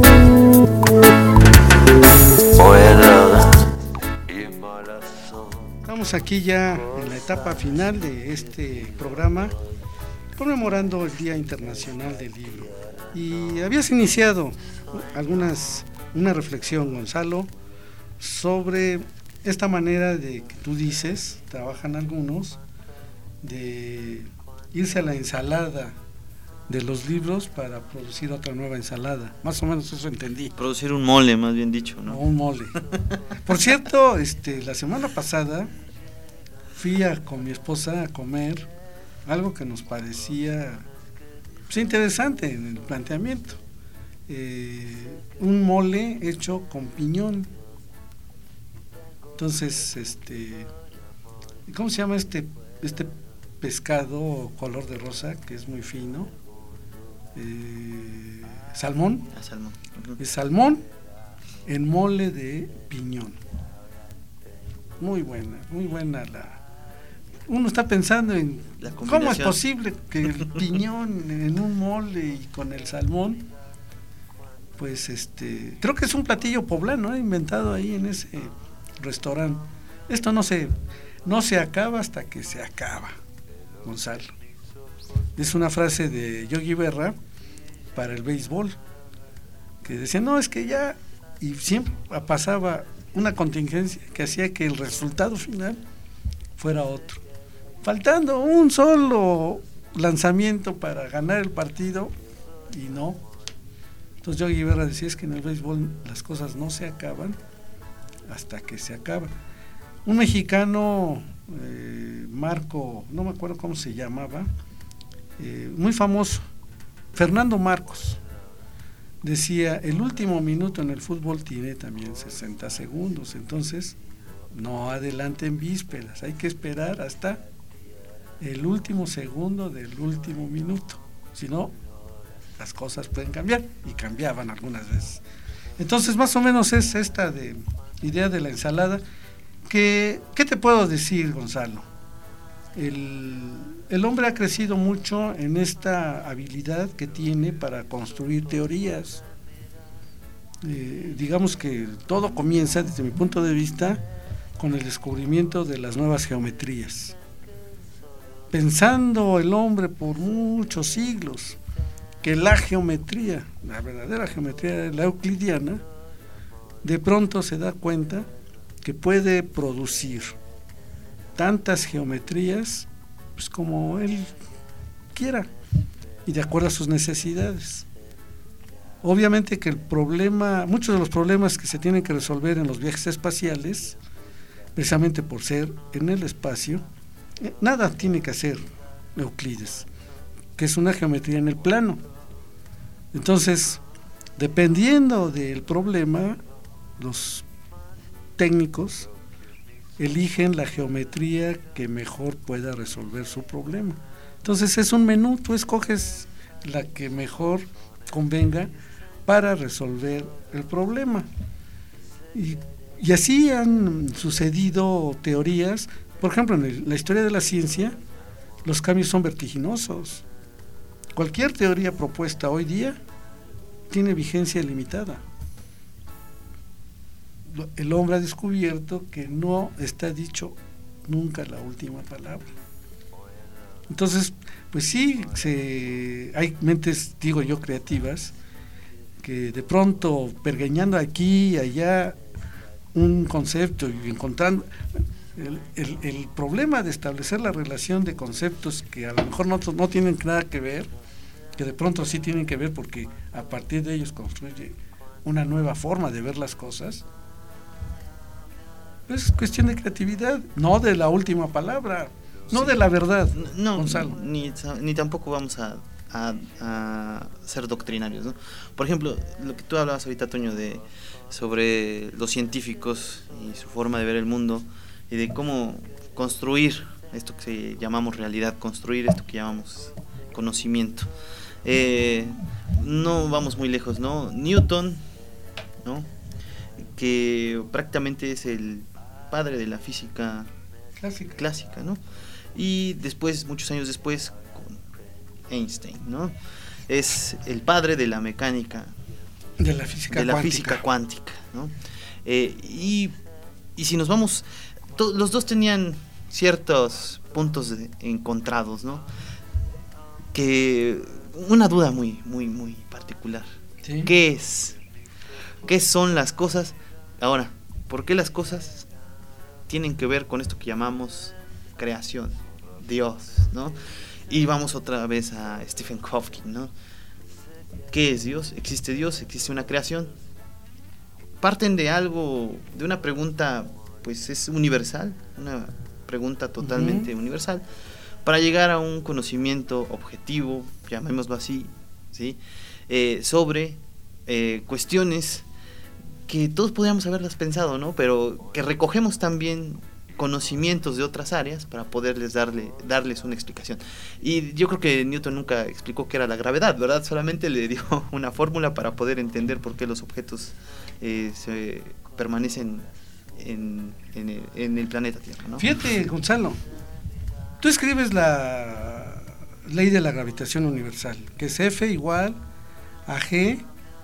Estamos aquí ya en la etapa final de este programa, conmemorando el Día Internacional del Libro. Y habías iniciado algunas una reflexión, Gonzalo, sobre esta manera de que tú dices, trabajan algunos, de irse a la ensalada de los libros para producir otra nueva ensalada. Más o menos eso entendí. Producir un mole, más bien dicho, ¿no? O un mole. Por cierto, este, la semana pasada fui a, con mi esposa a comer algo que nos parecía pues, interesante en el planteamiento. Eh, un mole hecho con piñón. Entonces, este, ¿cómo se llama este este pescado color de rosa que es muy fino? Eh, salmón. Ah, salmón. Uh-huh. Es salmón en mole de piñón. Muy buena, muy buena la. Uno está pensando en cómo es posible que el piñón en un mole y con el salmón, pues este, creo que es un platillo poblano, ¿eh? Inventado ahí en ese restaurante. Esto no se, no se acaba hasta que se acaba, Gonzalo. Es una frase de Yogi Berra para el béisbol, que decía, no, es que ya, y siempre pasaba una contingencia que hacía que el resultado final fuera otro. Faltando un solo lanzamiento para ganar el partido, y no. Entonces Yogi Berra decía, es que en el béisbol las cosas no se acaban hasta que se acaban. Un mexicano, eh, Marco, no me acuerdo cómo se llamaba, eh, muy famoso, Fernando Marcos, decía, el último minuto en el fútbol tiene también sesenta segundos, entonces no adelanten vísperas, hay que esperar hasta el último segundo del último minuto, si no, las cosas pueden cambiar, y cambiaban algunas veces. Entonces más o menos es esta de, idea de la ensalada, que, ¿qué te puedo decir, Gonzalo? El, el hombre ha crecido mucho en esta habilidad que tiene para construir teorías. Eh, digamos que todo comienza, desde mi punto de vista, con el descubrimiento de las nuevas geometrías. Pensando el hombre por muchos siglos que la geometría, la verdadera geometría, la euclidiana, de pronto se da cuenta que puede producir tantas geometrías pues como él quiera y de acuerdo a sus necesidades. Obviamente que el problema, muchos de los problemas que se tienen que resolver en los viajes espaciales, precisamente por ser en el espacio, Nada tiene que hacer Euclides, que es una geometría en el plano. Entonces, dependiendo del problema, los técnicos eligen la geometría que mejor pueda resolver su problema. Entonces es un menú, tú escoges la que mejor convenga para resolver el problema. Y, y así han sucedido teorías. Por ejemplo, en el, la historia de la ciencia, los cambios son vertiginosos. Cualquier teoría propuesta hoy día tiene vigencia limitada. El hombre ha descubierto que no está dicho nunca la última palabra. Entonces, pues sí, se, hay mentes, digo yo, creativas, que de pronto, pergeñando aquí y allá un concepto y encontrando... El, el, el problema de establecer la relación de conceptos que a lo mejor no, no tienen nada que ver, que de pronto sí tienen que ver porque a partir de ellos construye una nueva forma de ver las cosas, es cuestión de creatividad, no de la última palabra, no sí. de la verdad, no, Gonzalo. Ni, ni tampoco vamos a, a, a ser doctrinarios, ¿no? Por ejemplo, lo que tú hablabas ahorita, Toño, de sobre los científicos y su forma de ver el mundo, y de cómo construir esto que llamamos realidad, construir esto que llamamos conocimiento. Eh, no vamos muy lejos, ¿no? Newton, ¿no? Que prácticamente es el padre de la física clásica, clásica, ¿no? Y después, muchos años después, con Einstein, ¿no? Es el padre de la mecánica, de la física de la cuántica. física cuántica, ¿no? Eh, y, y si nos vamos... los dos tenían ciertos puntos de, encontrados, ¿no? Que una duda muy, muy, muy particular. ¿Sí? ¿Qué es? ¿Qué son las cosas? Ahora, ¿por qué las cosas tienen que ver con esto que llamamos creación? Dios, ¿no? Y vamos otra vez a Stephen Hawking, ¿no? ¿Qué es Dios? ¿Existe Dios? ¿Existe una creación? Parten de algo, de una pregunta, pues es universal, una pregunta totalmente uh-huh. universal, para llegar a un conocimiento objetivo, llamémoslo así, ¿sí? Eh, sobre eh, cuestiones que todos podríamos haberlas pensado, ¿no? Pero que recogemos también conocimientos de otras áreas para poderles darle darles una explicación. Y yo creo que Newton nunca explicó qué era la gravedad, ¿verdad? Solamente le dio una fórmula para poder entender por qué los objetos eh, se permanecen En, en, el, en el planeta Tierra, ¿no? Fíjate, Gonzalo, tú escribes la ley de la gravitación universal, que es F igual a G,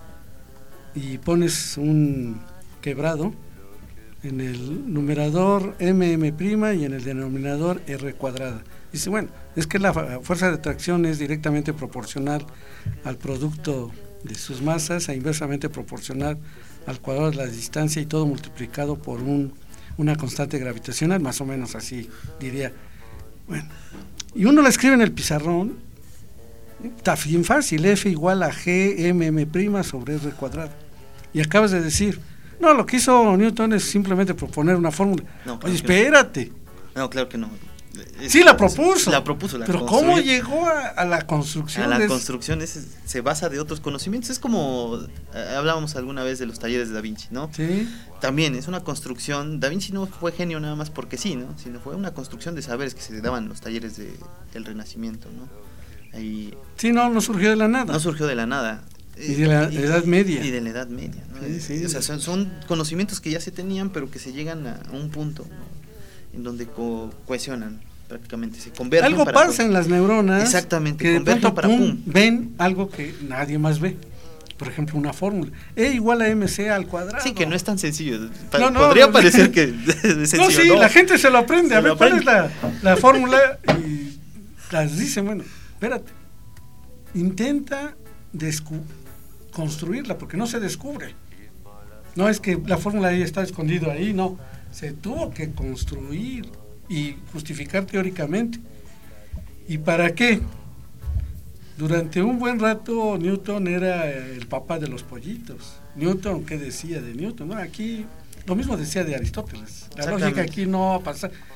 y pones un quebrado en el numerador M M' y en el denominador R cuadrada. Dice, bueno, es que la fuerza de atracción es directamente proporcional al producto de sus masas e inversamente proporcional al cuadrado de la distancia, y todo multiplicado por un, una constante gravitacional, más o menos así diría. Bueno, y uno la escribe en el pizarrón, está bien fácil, F igual a G M M' sobre R cuadrado. Y acabas de decir, no, lo que hizo Newton es simplemente proponer una fórmula. No, claro. Oye, espérate. No. no, claro que no. Es, sí, la propuso. La propuso. La pero construyó. ¿cómo llegó a, a la construcción? A la es... construcción es, se basa de otros conocimientos. Es como, eh, hablábamos alguna vez de los talleres de Da Vinci, ¿no? Sí. También es una construcción. Da Vinci no fue genio nada más porque sí, ¿no? Sino fue una construcción de saberes que se daban en los talleres de, del Renacimiento, ¿no? Ahí, sí, no, no surgió de la nada. No surgió de la nada. Y de la y, Edad Media. Y de la Edad Media, ¿no? Sí, sí. O sea, son, son conocimientos que ya se tenían, pero que se llegan a, a un punto, ¿no? En donde co- cohesionan. Prácticamente se convierten. Algo para pasa todo. en las neuronas. Exactamente, que de pronto, para pum, pum. ven algo que nadie más ve. Por ejemplo, una fórmula. E igual a mc al cuadrado. Sí, que no es tan sencillo. Pa- no, no, Podría no, parecer que es sencillo. No, sí, no. la gente se lo aprende. Se a ver, lo ¿cuál aprende. es la, la fórmula? Y las dicen, bueno, espérate. Intenta descu- construirla, porque no se descubre. No es que la fórmula ahí está escondida ahí, no. Se tuvo que construir y justificar teóricamente. ¿Y para qué? Durante un buen rato Newton era el papá de los pollitos. Newton, ¿qué decía de Newton? No, aquí lo mismo decía de Aristóteles. La lógica aquí no va a pasar.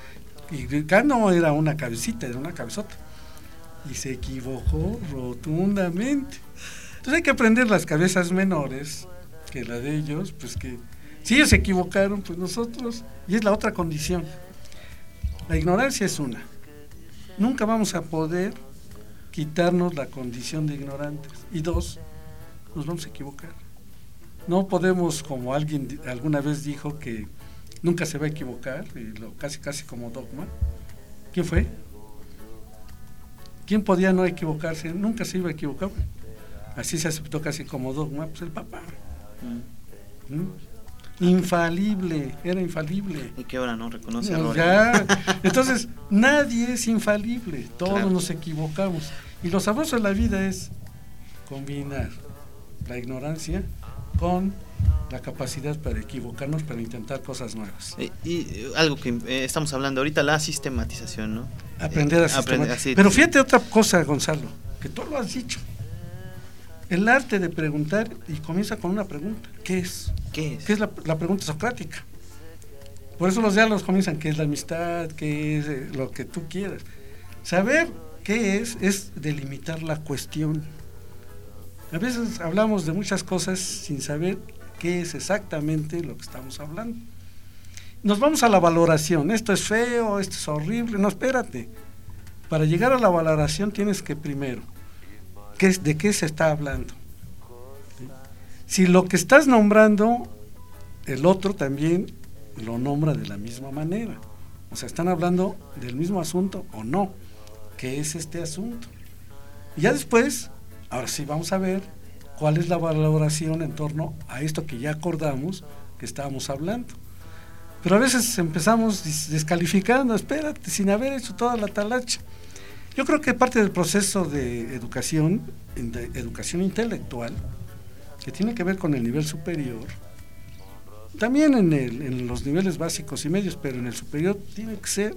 Y acá no era una cabecita, era una cabezota. Y se equivocó rotundamente. Entonces hay que aprender las cabezas menores que la de ellos, pues que si ellos se equivocaron, pues nosotros, y es la otra condición. La ignorancia es una. Nunca vamos a poder quitarnos la condición de ignorantes. Y dos, nos vamos a equivocar. No podemos, como alguien alguna vez dijo, que nunca se va a equivocar, y lo casi casi como dogma. ¿Quién fue? ¿Quién podía no equivocarse? Nunca se iba a equivocar. Así se aceptó casi como dogma, pues el Papa. Mm. ¿Mm? Infalible, era infalible. Y que ahora no reconoce no, errores. Ya. Entonces, nadie es infalible, todos Claro. nos equivocamos. Y lo sabroso de la vida es combinar la ignorancia con la capacidad para equivocarnos, para intentar cosas nuevas. Y, y algo que eh, estamos hablando ahorita, la sistematización, ¿no? Aprender a Eh, aprender, sistematizar. así, Pero sí. fíjate otra cosa, Gonzalo, que tú lo has dicho. El arte de preguntar, y comienza con una pregunta. ¿Qué es? ¿Qué es? ¿Qué es la, la pregunta socrática? Por eso los diálogos comienzan, ¿qué es la amistad? ¿Qué es eh, lo que tú quieras? Saber qué es, es delimitar la cuestión. A veces hablamos de muchas cosas sin saber qué es exactamente lo que estamos hablando. Nos vamos a la valoración, esto es feo, esto es horrible, no, espérate. Para llegar a la valoración tienes que primero, ¿qué es, ¿de qué se está hablando? ¿Sí? Si lo que estás nombrando, el otro también lo nombra de la misma manera. O sea, ¿están hablando del mismo asunto o no? ¿Qué es este asunto? Y ya después, ahora sí vamos a ver cuál es la valoración en torno a esto que ya acordamos que estábamos hablando. Pero a veces empezamos descalificando, espérate, sin haber hecho toda la talacha. Yo creo que parte del proceso de educación, de educación intelectual, que tiene que ver con el nivel superior, también en, el, en los niveles básicos y medios, pero en el superior tiene que ser,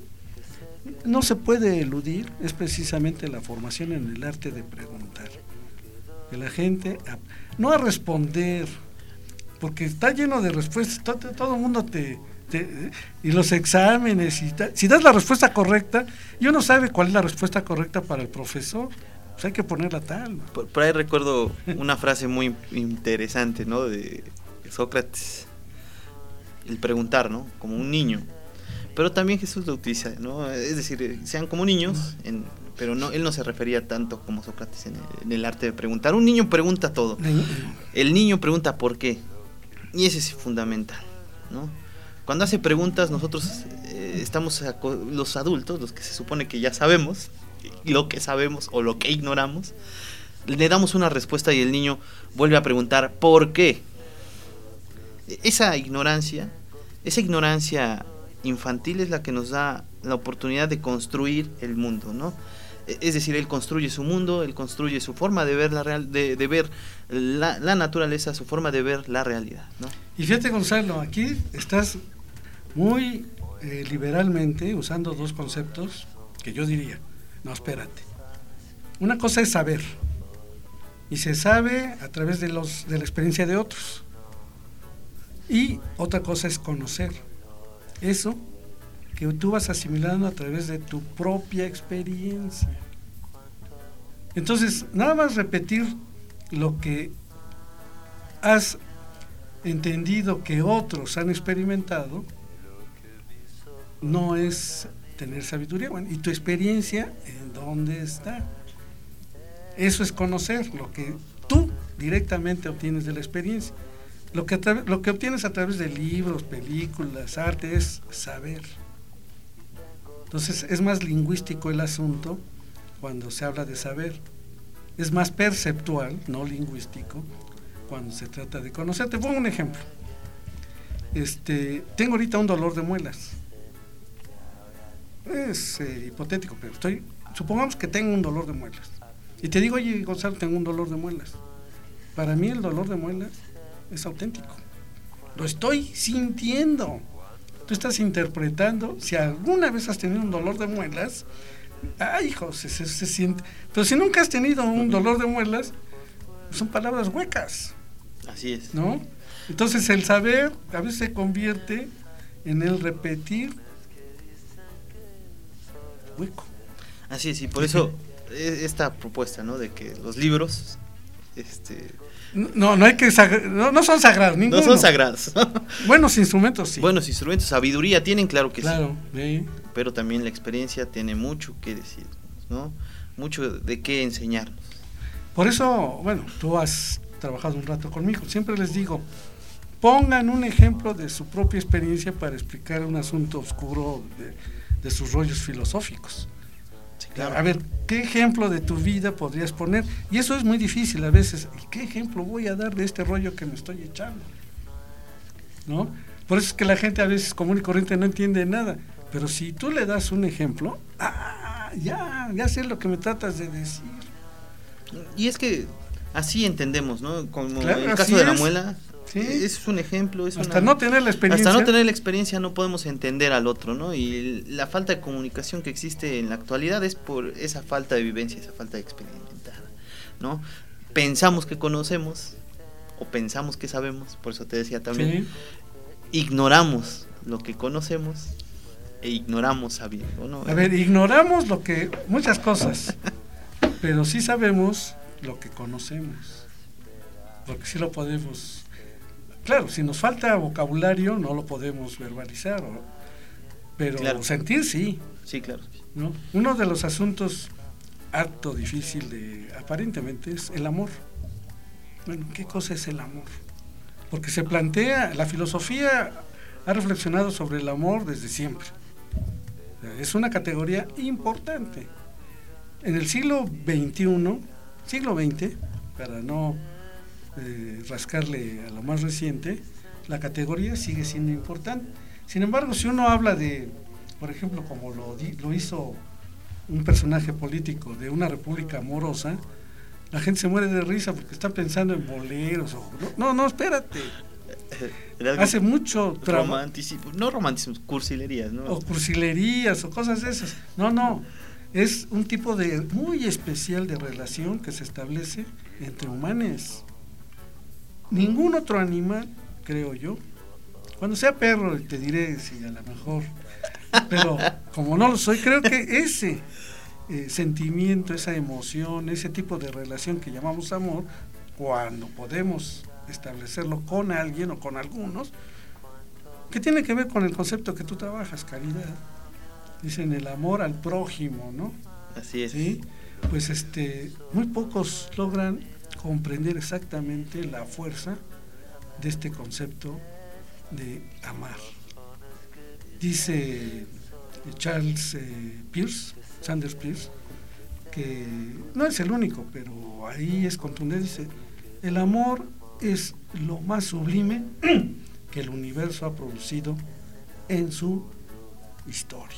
no se puede eludir, es precisamente la formación en el arte de preguntar. Que la gente, no a responder, porque está lleno de respuestas, todo, todo el mundo te... Te, y los exámenes, y ta, si das la respuesta correcta, y uno sabe cuál es la respuesta correcta para el profesor, pues hay que ponerla tal. Por, por ahí recuerdo una frase muy interesante, ¿no? De Sócrates, el preguntar, ¿no? Como un niño. Pero también Jesús lo utiliza, ¿no? Es decir, sean como niños, en, pero no, él no se refería tanto como Sócrates en el, en el arte de preguntar. Un niño pregunta todo. El niño pregunta por qué. Y ese es fundamental, ¿no? Cuando hace preguntas, nosotros eh, estamos, los adultos, los que se supone que ya sabemos, lo que sabemos o lo que ignoramos, le damos una respuesta y el niño vuelve a preguntar ¿por qué? Esa ignorancia, esa ignorancia infantil es la que nos da la oportunidad de construir el mundo, ¿no? Es decir, él construye su mundo, él construye su forma de ver la real, de, de ver la, la naturaleza, su forma de ver la realidad, ¿no? Y fíjate, Gonzalo, aquí estás muy eh, liberalmente usando dos conceptos que yo diría, no, espérate. Una cosa es saber, y se sabe a través de, los, de la experiencia de otros. Y otra cosa es conocer. Eso que tú vas asimilando a través de tu propia experiencia. Entonces, nada más repetir lo que has entendido que otros han experimentado, no es tener sabiduría. Bueno, ¿y tu experiencia en dónde está? Eso es conocer, lo que tú directamente obtienes de la experiencia. Lo que, lo que obtienes a través de libros, películas, arte, es saber. Entonces, es más lingüístico el asunto cuando se habla de saber. Es más perceptual, no lingüístico, cuando se trata de conocer. Te pongo un ejemplo. Este, tengo ahorita un dolor de muelas. Es eh, hipotético, pero estoy, supongamos que tengo un dolor de muelas. Y te digo, oye, Gonzalo, tengo un dolor de muelas. Para mí el dolor de muelas es auténtico. Lo estoy sintiendo. Tú estás interpretando. Si alguna vez has tenido un dolor de muelas, ay, hijo, se, se, se siente. Pero si nunca has tenido un dolor de muelas, son palabras huecas. Así es. ¿No? Entonces el saber a veces se convierte en el repetir hueco. Así es, y por eso esta propuesta, ¿no? De que los libros, este... No, no hay que sagra- no, no son sagrados, ninguno. No son sagrados. Buenos instrumentos, sí. Buenos instrumentos, sabiduría tienen, claro que claro, sí. sí. Pero también la experiencia tiene mucho que decir, ¿no? Mucho de qué enseñarnos. Por eso, bueno, tú has trabajado un rato conmigo. Siempre les digo, pongan un ejemplo de su propia experiencia para explicar un asunto oscuro de, de sus rollos filosóficos. Sí, claro. A ver, ¿qué ejemplo de tu vida podrías poner? Y eso es muy difícil a veces. ¿Qué ejemplo voy a dar de este rollo que me estoy echando? ¿No? Por eso es que la gente a veces común y corriente no entiende nada. Pero si tú le das un ejemplo, ah, ya, ya sé lo que me tratas de decir. Y es que así entendemos, ¿no? Como Claro, en el caso así de la es. muela, Sí. es un ejemplo. Es Hasta una, no tener la experiencia. Hasta no tener la experiencia no podemos entender al otro, ¿no? Y la falta de comunicación que existe en la actualidad es por esa falta de vivencia, esa falta de experimentar, ¿no? Pensamos que conocemos o pensamos que sabemos, por eso te decía también, Sí. ignoramos lo que conocemos e ignoramos sabiendo, ¿no? A ver, ignoramos lo que muchas cosas, pero sí sabemos lo que conocemos, porque sí lo podemos. Claro, si nos falta vocabulario no lo podemos verbalizar, ¿o? Pero Claro. sentir sí, Sí, claro. ¿no? Uno de los asuntos harto difícil de aparentemente es el amor. Bueno, ¿qué cosa es el amor? Porque se plantea, la filosofía ha reflexionado sobre el amor desde siempre. O sea, es una categoría importante. En el siglo veintiuno, siglo veinte, para no eh, rascarle a lo más reciente, la categoría sigue siendo importante. Sin embargo, si uno habla de, por ejemplo, como lo, di, lo hizo un personaje político de una república amorosa, la gente se muere de risa porque está pensando en boleros. O, no, no, espérate. Hace mucho trabajo. Romanticismo, no romanticismo, cursilerías, ¿no? O cursilerías o cosas de esas. No, no. Es un tipo de muy especial de relación que se establece entre humanos. Ningún otro animal, creo yo. Cuando sea perro te diré si a lo mejor, pero como no lo soy, creo que ese eh, sentimiento, esa emoción, ese tipo de relación que llamamos amor, cuando podemos establecerlo con alguien o con algunos, que tiene que ver con el concepto que tú trabajas, caridad. Dicen el amor al prójimo, ¿no? Así es. ¿Sí? Pues este, muy pocos logran comprender exactamente la fuerza de este concepto de amar. Dice Charles eh, Peirce, Sanders Peirce, que no es el único, pero ahí es contundente, dice, el amor es lo más sublime que el universo ha producido en su historia.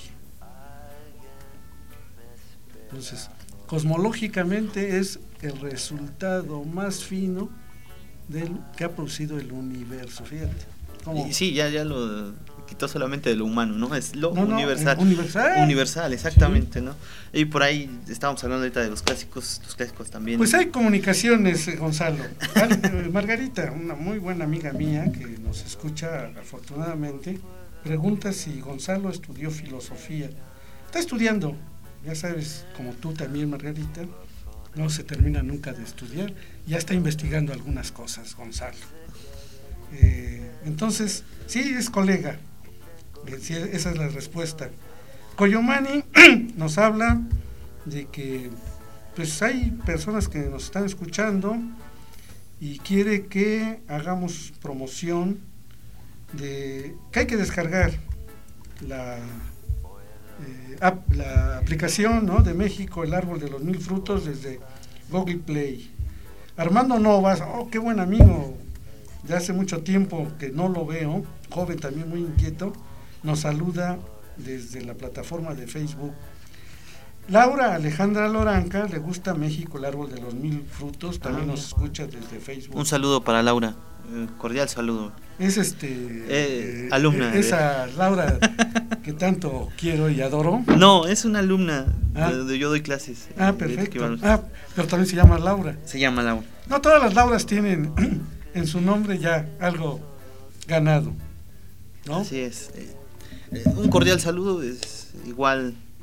Entonces, cosmológicamente es el resultado más fino del que ha producido el universo, fíjate. ¿Cómo? Y sí, ya, ya lo quitó solamente de lo humano, ¿no? Es lo No, no, universal. eh, universal. Universal, exactamente, sí. ¿No? Y por ahí estábamos hablando ahorita de los clásicos, los clásicos también. Pues hay comunicaciones, eh, Gonzalo. Al, Margarita, una muy buena amiga mía que nos escucha afortunadamente, pregunta si Gonzalo estudió filosofía. Está estudiando, ya sabes, como tú también, Margarita, no se termina nunca de estudiar, ya está investigando algunas cosas, Gonzalo. Eh, entonces, sí, es colega. Eh, sí, esa es la respuesta. Coyomani nos habla de que pues hay personas que nos están escuchando y quiere que hagamos promoción de que hay que descargar la, eh, ap, la aplicación, ¿no?, de México, el árbol de los mil frutos, desde Google Play. Armando Novas, oh, qué buen amigo, de hace mucho tiempo que no lo veo, joven también muy inquieto, nos saluda desde la plataforma de Facebook. Laura Alejandra Loranca, le gusta México, el árbol de los mil frutos, también ah, nos escucha desde Facebook. Un saludo para Laura, eh, cordial saludo. Es este eh, eh, alumna. Esa de... Laura que tanto quiero y adoro. No, es una alumna ah. de donde yo doy clases. Ah, perfecto. Ah, pero también se llama Laura. Se llama Laura. No todas las Lauras tienen en su nombre ya algo ganado, ¿no? Así es. Eh, eh, un cordial saludo, es igual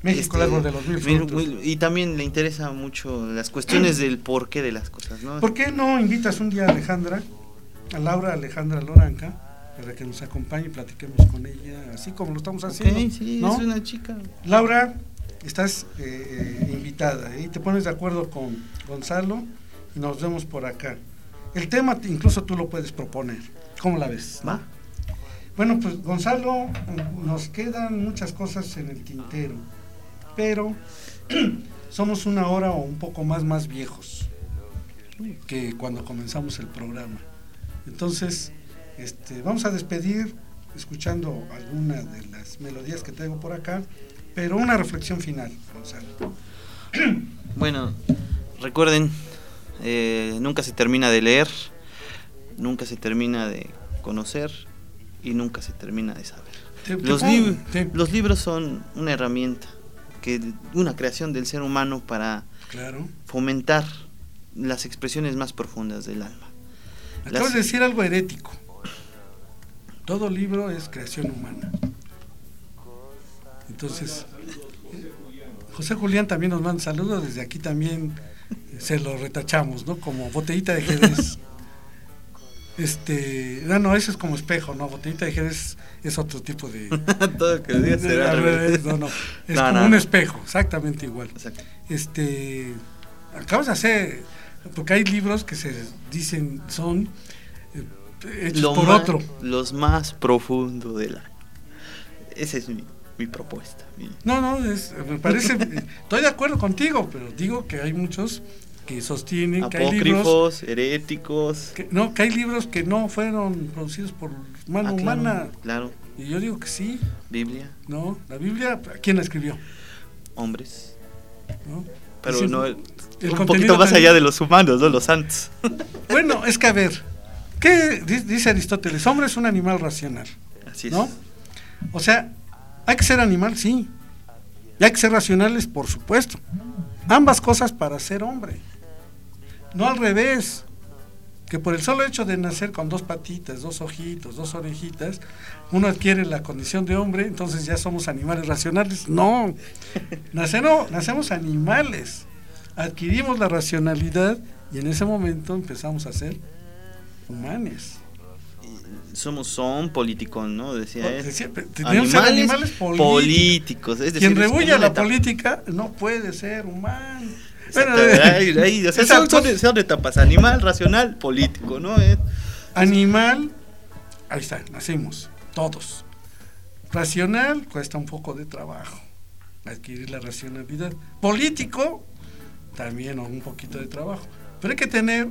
México, este, el árbol de los mil frutos. Mil, y también le interesa mucho las cuestiones del porqué de las cosas, ¿no? ¿Por qué no invitas un día a Alejandra, a Laura Alejandra Loranca, para que nos acompañe y platiquemos con ella, así como lo estamos haciendo? Okay, sí, ¿no? Es una chica. Laura, estás eh, invitada y te pones de acuerdo con Gonzalo y nos vemos por acá. El tema incluso tú lo puedes proponer. ¿Cómo la ves? ¿Va? Bueno, pues Gonzalo, nos quedan muchas cosas en el tintero, pero somos una hora o un poco más más viejos que cuando comenzamos el programa. Entonces, este, vamos a despedir escuchando alguna de las melodías que tengo por acá, pero una reflexión final, Gonzalo. Bueno, recuerden, eh, nunca se termina de leer, nunca se termina de conocer y nunca se termina de saber. Te, te los, lib- te... los libros son una herramienta, que una creación del ser humano para claro. fomentar las expresiones más profundas del alma. Acabas las... de decir algo herético. Todo libro es creación humana. Entonces, José Julián también nos manda saludos, desde aquí también se lo retachamos, ¿no? Como botellita de ajedrez. Este, no, no, eso es como espejo, ¿no? Botellita de ajedrez es otro tipo de... Todo que digas será al revés, no, no, es no, como no, un no. espejo, exactamente igual. Exacto. Este, acabas de hacer, porque hay libros que se dicen son eh, hechos Lo por más, otro. Los más profundos de la... Esa es mi, mi propuesta. Mi... No, no, es, me parece, estoy de acuerdo contigo, pero digo que hay muchos que sostienen que hay libros heréticos, que, no, que hay libros que no fueron producidos por mano ah, claro, humana. Claro. Y yo digo que sí. Biblia. No, la Biblia, ¿quién la escribió? Hombres. ¿No? Pero Decir, no, el, el un poquito más allá de los humanos, ¿no? Los santos. Bueno, es que a ver, ¿qué dice Aristóteles? Hombre es un animal racional. Así es. ¿No? O sea, hay que ser animal, sí. Y hay que ser racionales, por supuesto. Ambas cosas para ser hombre. No al revés, que por el solo hecho de nacer con dos patitas, dos ojitos, dos orejitas, uno adquiere la condición de hombre, entonces ya somos animales racionales. No, nacemos, nacemos animales, adquirimos la racionalidad y en ese momento empezamos a ser humanos. Somos son políticos, ¿no? Decía, no, decía animales, ser animales políticos. políticos. Es decir, quien rebulla la etapa. política no puede ser humano. Bueno, ahí, ahí, o sea, son, son, son etapas: animal, racional, político, ¿no? Eh, animal, ahí está, nacimos, todos. Racional, cuesta un poco de trabajo adquirir la racionalidad. Político, también un poquito de trabajo. Pero hay que tener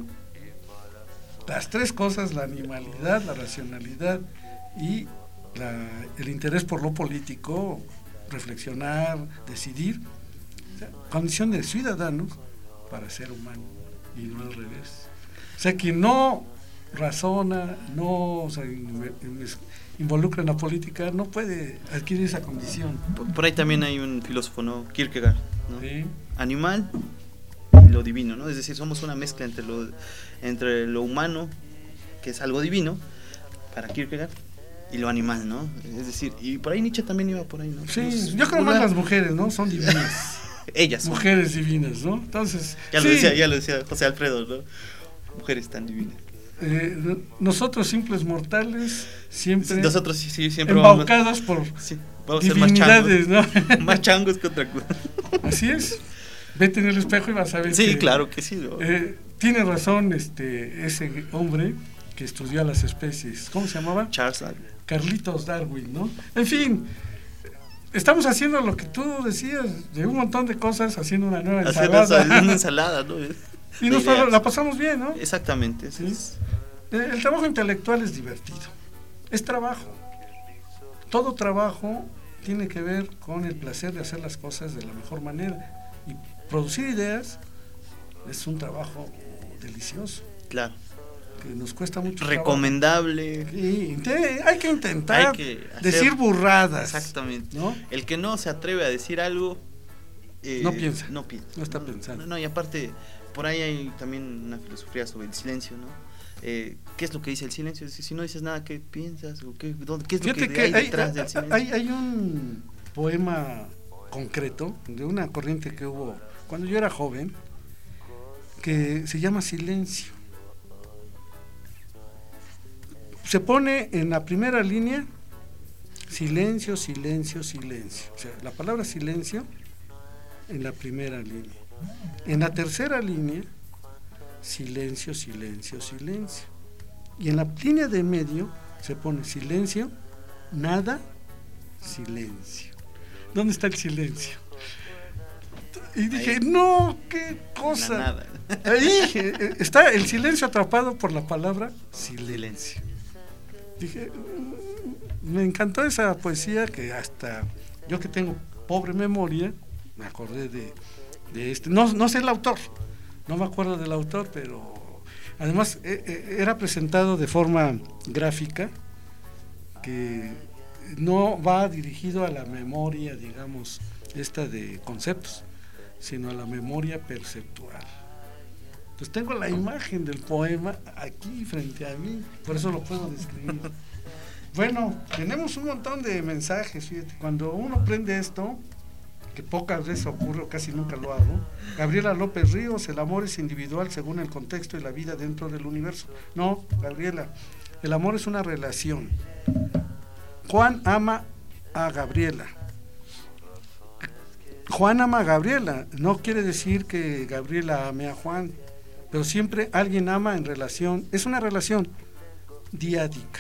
las tres cosas: la animalidad, la racionalidad y la, el interés por lo político, reflexionar, decidir. O sea, condición de ciudadanos para ser humano y no al revés. O sea, quien no razona, no se involucra en la política, no puede adquirir esa condición. Por, por ahí también hay un filósofo, ¿no? Kierkegaard, ¿no? Sí. Animal y lo divino, ¿no? Es decir, somos una mezcla entre lo, entre lo humano, que es algo divino, para Kierkegaard, y lo animal, ¿no? Es decir, y por ahí Nietzsche también iba por ahí, ¿no? Sí, Los, yo creo más las mujeres, ¿no? Son divinas. Ellas son. Mujeres divinas, ¿no? Entonces, ya lo sí. decía, ya lo decía José Alfredo, ¿no? Mujeres tan divinas. Eh, nosotros simples mortales siempre nosotros sí, sí, siempre embaucados por sí, vamos divinidades, a ser más changos, ¿no? más changos que otra cosa. Así es. Vete en el espejo y vas a ver. Sí, que, claro que sí. ¿No? Eh, tiene razón este ese hombre que estudió a las especies. ¿Cómo se llamaba? Charles Darwin. Carlitos Darwin, ¿no? En fin, estamos haciendo lo que tú decías, de un montón de cosas, haciendo una nueva ensalada. Haciendo una ensalada, ¿no? Y nos la, la pasamos bien, ¿no? Exactamente. ¿Sí? Es... El trabajo intelectual es divertido, es trabajo. Todo trabajo tiene que ver con el placer de hacer las cosas de la mejor manera. Y producir ideas es un trabajo delicioso. Claro. Que nos cuesta mucho. Recomendable. Sí, hay que intentar hay que hacer, decir burradas. Exactamente. ¿No? El que no se atreve a decir algo eh, no piensa. No piensa. No está pensando. No, no, y aparte, por ahí hay también una filosofía sobre el silencio, ¿no? Eh, ¿Qué es lo que dice el silencio? Si, si no dices nada, ¿qué piensas? ¿O qué, dónde, ¿Qué es lo Fíjate que, que hay hay, detrás hay, del silencio? Hay, hay un poema concreto de una corriente que hubo cuando yo era joven, que se llama silencio. Se pone en la primera línea silencio, silencio, silencio. O sea, la palabra silencio en la primera línea. En la tercera línea, silencio, silencio, silencio. Y en la línea de medio se pone silencio, nada, silencio. ¿Dónde está el silencio? Y dije, ahí. No, qué cosa. Nada. Ahí está el silencio atrapado por la palabra silencio. Dije, me encantó esa poesía que hasta yo que tengo pobre memoria, me acordé de, de este. No, no sé el autor, no me acuerdo del autor, pero además eh, era presentado de forma gráfica, que no va dirigido a la memoria, digamos, esta de conceptos, sino a la memoria perceptual. Entonces tengo la imagen del poema aquí frente a mí, por eso lo puedo describir. Bueno, tenemos un montón de mensajes, fíjate, cuando uno prende esto, que pocas veces ocurre, casi nunca lo hago. Gabriela López Ríos, el amor es individual según el contexto y la vida dentro del universo. No, Gabriela, el amor es una relación. Juan ama a Gabriela. Juan ama a Gabriela, no quiere decir que Gabriela ame a Juan, pero siempre alguien ama en relación, es una relación diádica.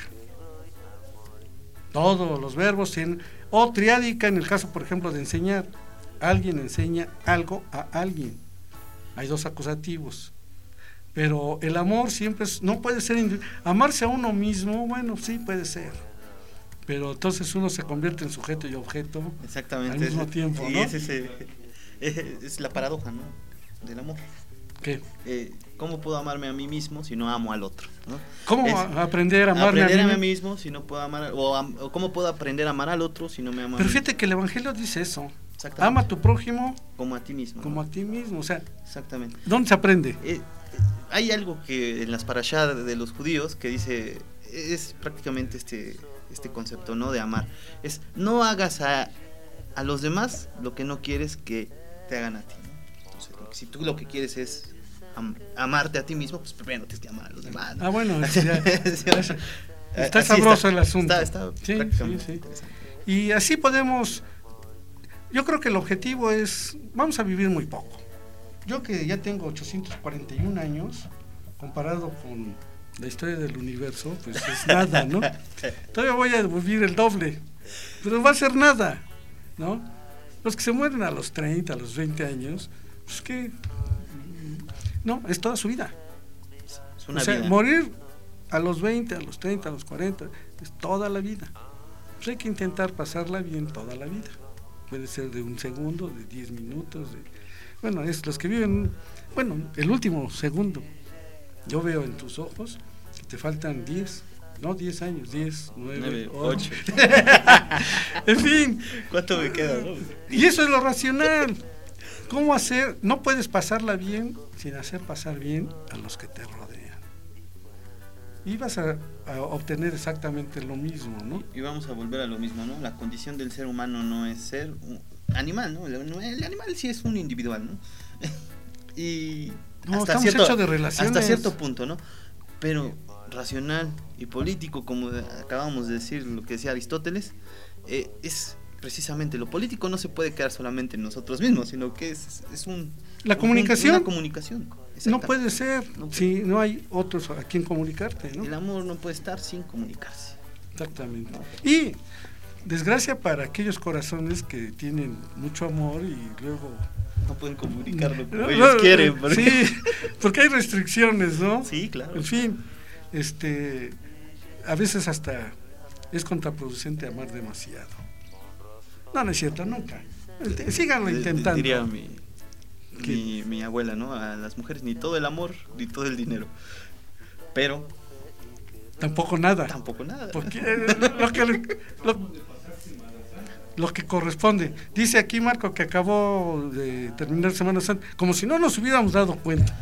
Todos los verbos tienen, o triádica en el caso, por ejemplo, de enseñar. Alguien enseña algo a alguien. Hay dos acusativos. Pero el amor siempre es, no puede ser, amarse a uno mismo, bueno, sí puede ser. Pero entonces uno se convierte en sujeto y objeto. Exactamente, al mismo ese, tiempo, sí, ¿no? Es, ese, es, es la paradoja, ¿no? Del amor. ¿Qué? Eh, ¿Cómo puedo amarme a mí mismo si no amo al otro? ¿No? ¿Cómo es, aprender a amarme aprender a mí, a mí mismo si no puedo amar, o, am, o cómo puedo aprender a amar al otro si no me amo a Pero mí? fíjate que el Evangelio dice eso. Ama a tu prójimo como a ti mismo. Como a ti mismo, o sea. Exactamente. ¿Dónde se aprende? Eh, eh, hay algo que en las parashá de los judíos que dice, es prácticamente este este concepto, ¿no? De amar. Es, no hagas a, a los demás lo que no quieres que te hagan a ti, ¿no? Entonces, si tú lo que quieres es am, amarte a ti mismo, pues primero tienes que amar a los demás, ¿no? Ah, bueno, ya, ya, está sabroso está, el asunto. Está, está sí, prácticamente sí, sí. Y así podemos, yo creo que el objetivo es, vamos a vivir muy poco. Yo que ya tengo ochocientos cuarenta y un años, comparado con la historia del universo, pues es nada, ¿no? Todavía voy a vivir el doble, pero va a ser nada, ¿no? Los que se mueren a los treinta, a los veinte años, pues que, no, es toda su vida. Es una o sea, vida. Morir a los veinte, a los treinta, a los cuarenta, es toda la vida. Pues hay que intentar pasarla bien toda la vida. Puede ser de un segundo, de diez minutos, de, bueno, es los que viven, bueno, el último segundo. Yo veo en tus ojos que te faltan diez, no diez años, diez, nueve, ocho. En fin. ¿Cuánto me queda, no? Y eso es lo racional. ¿Cómo hacer? No puedes pasarla bien sin hacer pasar bien a los que te rodean. Y vas a, a obtener exactamente lo mismo, ¿no? Y vamos a volver a lo mismo, ¿no? La condición del ser humano no es ser un animal, ¿no? El, el animal sí es un individual, ¿no? y No, hasta estamos cierto, hechos de relaciones. hasta cierto punto, ¿no? Pero racional y político, como acabamos de decir, lo que decía Aristóteles, eh, es precisamente lo político. No se puede quedar solamente en nosotros mismos, sino que es, es un la comunicación. Un, una comunicación. No puede ser no puede. Si no hay otros a quien comunicarte, ¿no? El amor no puede estar sin comunicarse. Exactamente. Y desgracia para aquellos corazones que tienen mucho amor y luego no pueden comunicarlo como no, ellos no, quieren. Porque... Sí, porque hay restricciones, ¿no? Sí, claro. En fin, este, a veces hasta es contraproducente amar demasiado. No, no es cierto, nunca. Síganlo intentando. Diría mi, mi, mi abuela, ¿no? A las mujeres ni todo el amor ni todo el dinero. Pero tampoco nada. Tampoco nada. Porque lo que lo, lo que corresponde. Dice aquí Marco que acabó de terminar Semana Santa, como si no nos hubiéramos dado cuenta.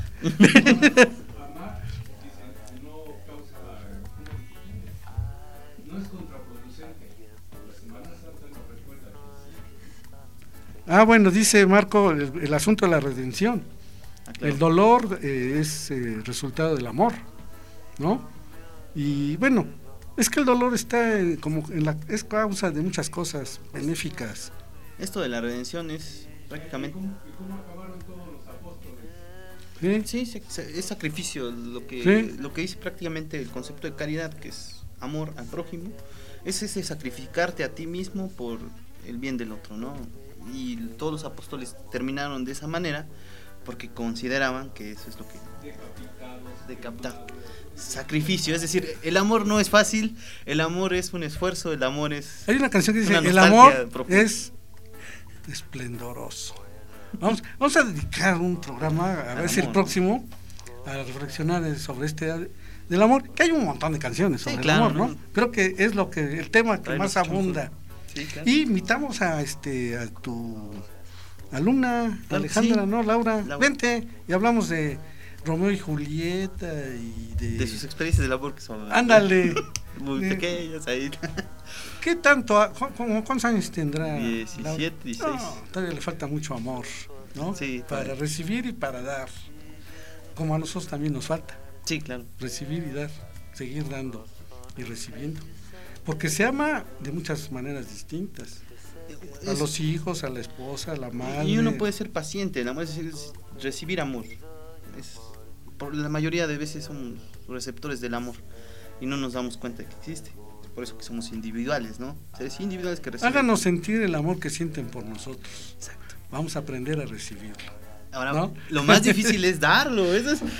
Ah, bueno, dice Marco el, el asunto de la redención. Ah, claro. El dolor eh, es eh, resultado del amor, ¿no? Y bueno, es que el dolor está en, como en la, es causa de muchas cosas benéficas. Esto de la redención es prácticamente... ¿Y cómo, y cómo acabaron todos los apóstoles? Sí, sí es sacrificio, lo que, ¿Sí? lo que dice prácticamente el concepto de caridad, que es amor al prójimo, es ese sacrificarte a ti mismo por el bien del otro, ¿no? Y todos los apóstoles terminaron de esa manera porque consideraban que eso es lo que... Decapitado. Sacrificio, es decir, el amor no es fácil, el amor es un esfuerzo, el amor es... Hay una canción que dice, el amor profunda. Es esplendoroso. Vamos, vamos a dedicar un programa, a ver si el próximo, a reflexionar sobre este del amor, que hay un montón de canciones sobre sí, claro, el amor, ¿no? ¿no? Creo que es lo que el tema que Trae más abunda. Sí, claro. Y invitamos a este a tu alumna, claro, Alejandra, sí. ¿no? Laura, Laura, vente y hablamos de Romeo y Julieta y de... de sus experiencias del amor que son... Ándale. Muy eh, pequeñas ahí. ¿Qué tanto? ¿Cuántos años tendrá? diecisiete, dieciséis. No, todavía le falta mucho amor, ¿no? Sí. Para todavía. recibir y para dar. Como a nosotros también nos falta. Sí, claro. Recibir y dar, seguir dando y recibiendo. Porque se ama de muchas maneras distintas. A es, los hijos, a la esposa, a la madre. Y uno puede ser paciente, el amor es, es recibir amor. Es, por la mayoría de veces somos receptores del amor y no nos damos cuenta de que existe. Es por eso que somos individuales, ¿no? Seres individuales que reciben. Háganos sentir el amor que sienten por nosotros. Exacto. Vamos a aprender a recibirlo. Ahora, ¿no? Lo más difícil es darlo. Eso es...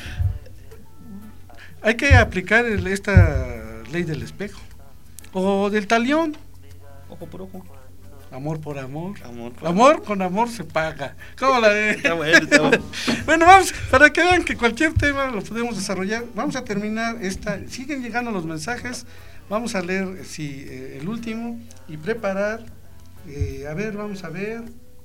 Hay que aplicar el, esta ley del espejo. O del talión. Ojo por ojo. Amor por amor. Amor, por amor amor con amor se paga. ¿Cómo la ve? Está bueno, está bueno. Bueno, vamos, para que vean que cualquier tema lo podemos desarrollar. Vamos a terminar esta. Siguen llegando los mensajes. Vamos a leer sí, eh, el último y preparar. Eh, a ver, vamos a ver.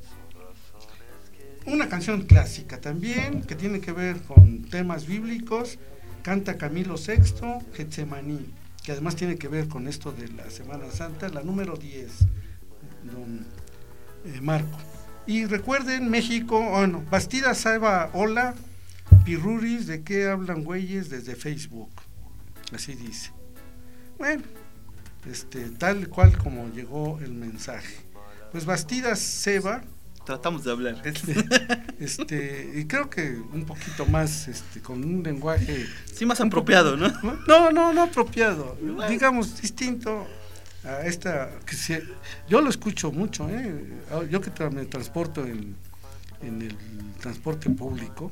Una canción clásica también, que tiene que ver con temas bíblicos. Canta Camilo sexto, Getsemaní, que además tiene que ver con esto de la Semana Santa, la número diez, don eh, Marco. Y recuerden, México, bueno, oh Bastida Saiba, hola, Piruris, ¿de qué hablan güeyes? Desde Facebook, así dice. Bueno, este, tal cual como llegó el mensaje. Pues Bastida Seba, tratamos de hablar este y creo que un poquito más este con un lenguaje sí más apropiado, ¿no? No, no, no apropiado, bueno, digamos distinto a esta que se, yo lo escucho mucho, ¿eh? Yo que tra- me transporto en, en el transporte público,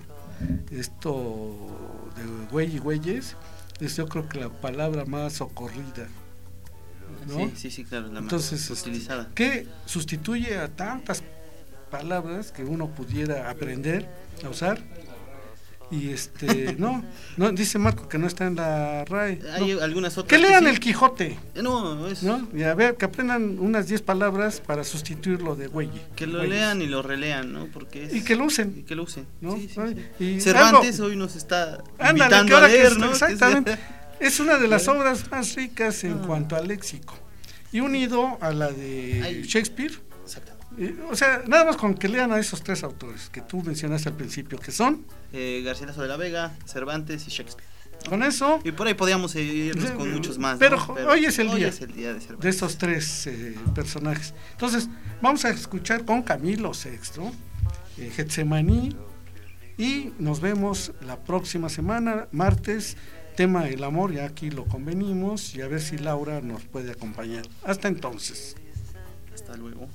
esto de güey y güeyes es yo creo que la palabra más socorrida, ¿no? Sí, sí, sí, claro, la Entonces, más utilizada. Que sustituye a tantas palabras que uno pudiera aprender a usar y este no no dice Marco que no está en la R A E. Hay no. algunas otras que lean que el Quijote, no, es... ¿no? Y a ver que aprendan unas diez palabras para sustituirlo de güey, que lo güeyes. Lean y lo relean, ¿no? Porque es... y que lo usen y que lo usen, ¿no? Sí, sí, sí. Y Cervantes algo... hoy nos está Ándale, invitando a leer, es, ¿no? Exactamente. Es una de las obras más ricas en ah. cuanto al léxico y unido a la de Ay. Shakespeare. Exactamente. O sea, nada más con que lean a esos tres autores que tú mencionaste al principio, que son eh, Garcilaso de la Vega, Cervantes y Shakespeare. Con eso y por ahí podíamos irnos con muchos más, pero, ¿no? pero hoy es el hoy día, es el día de, de estos tres eh, personajes. Entonces vamos a escuchar con Camilo sexto eh, Getsemaní y nos vemos la próxima semana, martes, tema el amor, ya aquí lo convenimos y a ver si Laura nos puede acompañar. Hasta entonces. Hasta luego.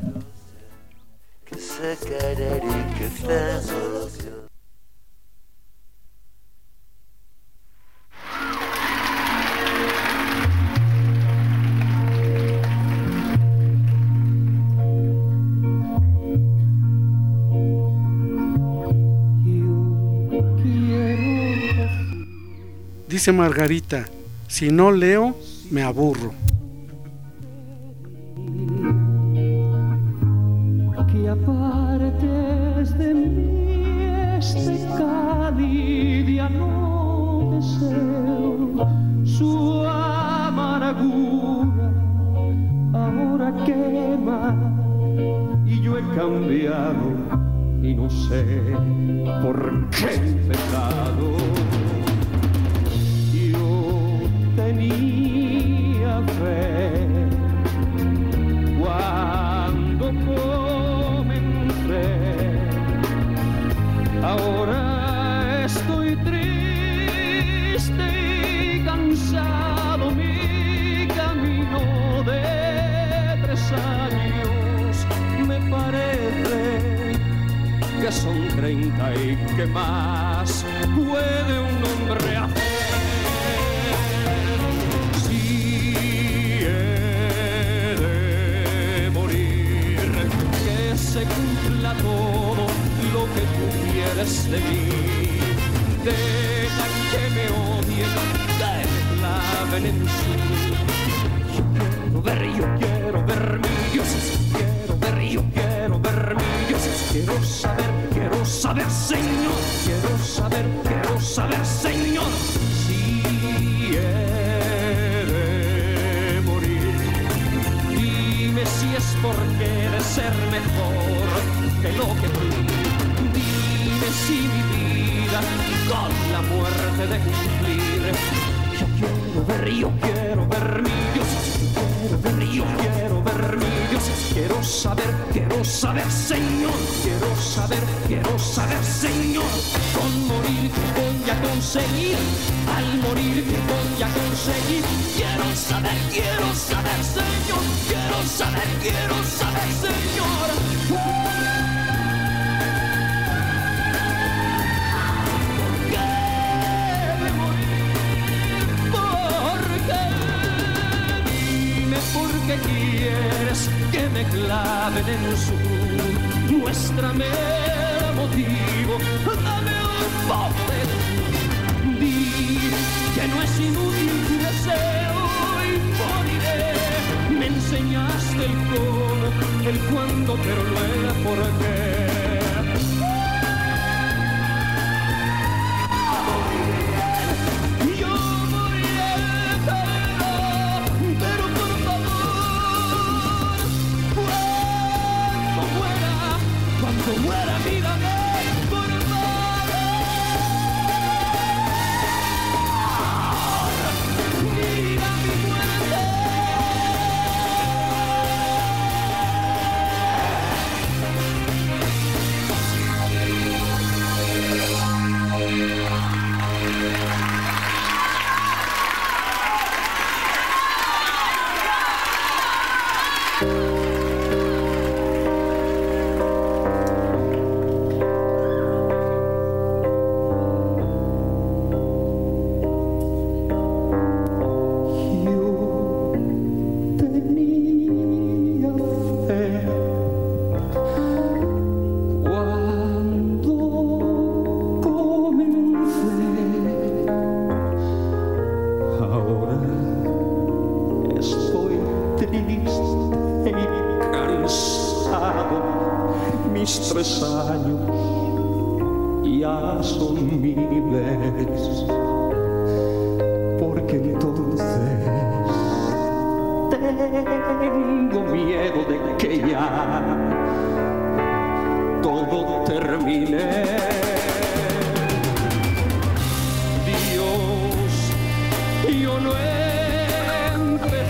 Dice Margarita, si no leo, me aburro. Que apartes de mí este cáliz, ya no deseo su amargura, ahora quema y y yo he cambiado y no sé por qué he pecado. Yo tenía fe cuando comencé, ahora estoy triste y cansado. Mi camino de tres años me parece que son treinta y que más puede un hombre hacer. Si he de morir, que se cumpla todo lo que tú quieres de mí. Deja que me odien, que me claven en su. Yo quiero ver, yo quiero ver mi Dios. Quiero ver, yo quiero ver mi Dios. Quiero saber, quiero saber, Señor. Quiero saber, quiero saber, Señor. Si he de morir, dime si es porque he de ser mejor que lo que fui. Dime si mi vida con la muerte de cumplir. Yo quiero ver, yo quiero ver mi Dios. Quiero ver, yo quiero ver mi Dios. Quiero saber, quiero saber, Señor. Quiero saber, quiero saber, Señor. Con morir voy a conseguir. Al morir voy a conseguir. Quiero saber, quiero saber, Señor. Quiero saber, quiero saber, Señor. ¿Por qué quieres que me claven en su cruz? Muéstrame el motivo, dame un poco de luz. Di que no es inútil tu deseo y moriré. Me enseñaste el cómo, el cuándo, pero no el por qué. Muera, mírame, por favor. Mira mi muerte. Tres años ya son miles, porque entonces tengo miedo de que ya todo termine. Dios, yo no empecé.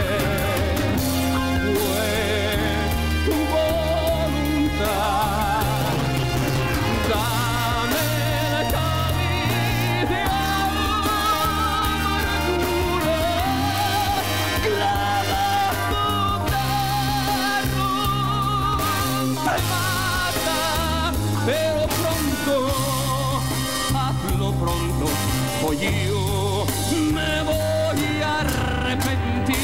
Pero pronto, hazlo pronto, o yo me voy a arrepentir.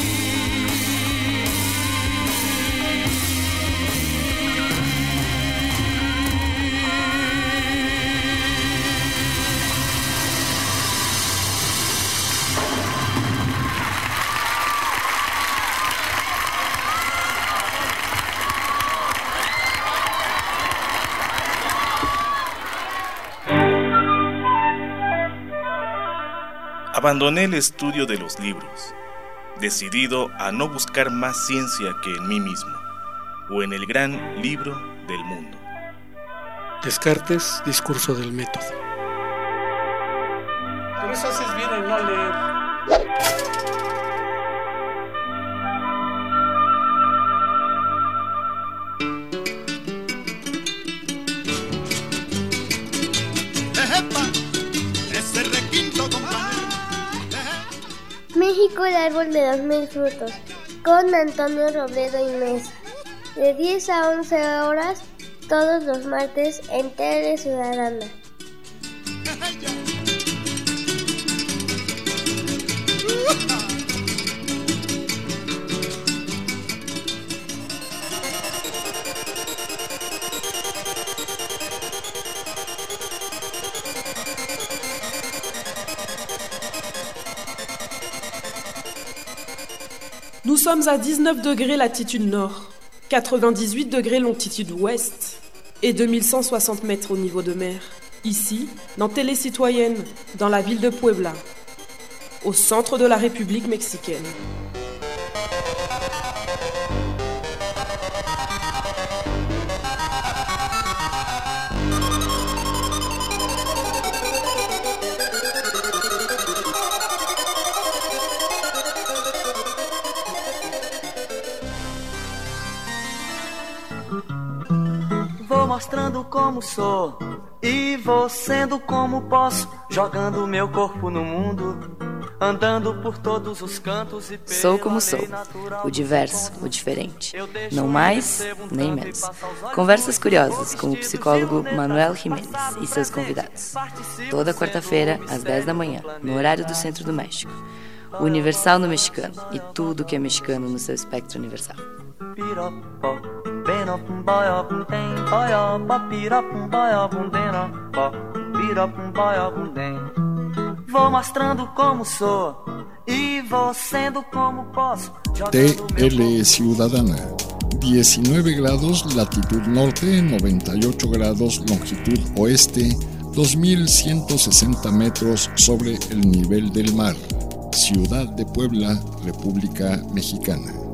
Abandoné el estudio de los libros, decidido a no buscar más ciencia que en mí mismo. o en el gran libro del mundo. Descartes, discurso del método. Por eso haces bien en no leer. México, el árbol de los mil frutos, con Antonio Robledo y Mesa, de diez a once horas, todos los martes en Tele Ciudadana. Nous sommes à dix-neuf degrés latitude nord, quatre-vingt-dix-huit degrés longitude ouest et deux mille cent soixante mètres au niveau de mer. Ici, dans Télé Citoyenne, dans la ville de Puebla, au centre de la République mexicaine. Vou mostrando como sou e vou sendo como posso, jogando meu corpo no mundo, andando por todos os cantos e Sou como sou, o diverso, o diferente, não mais nem menos. Conversas curiosas com o psicólogo Manuel Jiménez e seus convidados. Toda quarta-feira, às dez da manhã, no horário do Centro do México. O Universal no mexicano e tudo que é mexicano no seu espectro universal. Vou mostrando como sou e vou sendo como posso. T L Ciudadana, diecinueve grados latitud norte, noventa y ocho grados longitud oeste, dos mil ciento sesenta metros sobre el nivel del mar. Ciudad de Puebla, República Mexicana.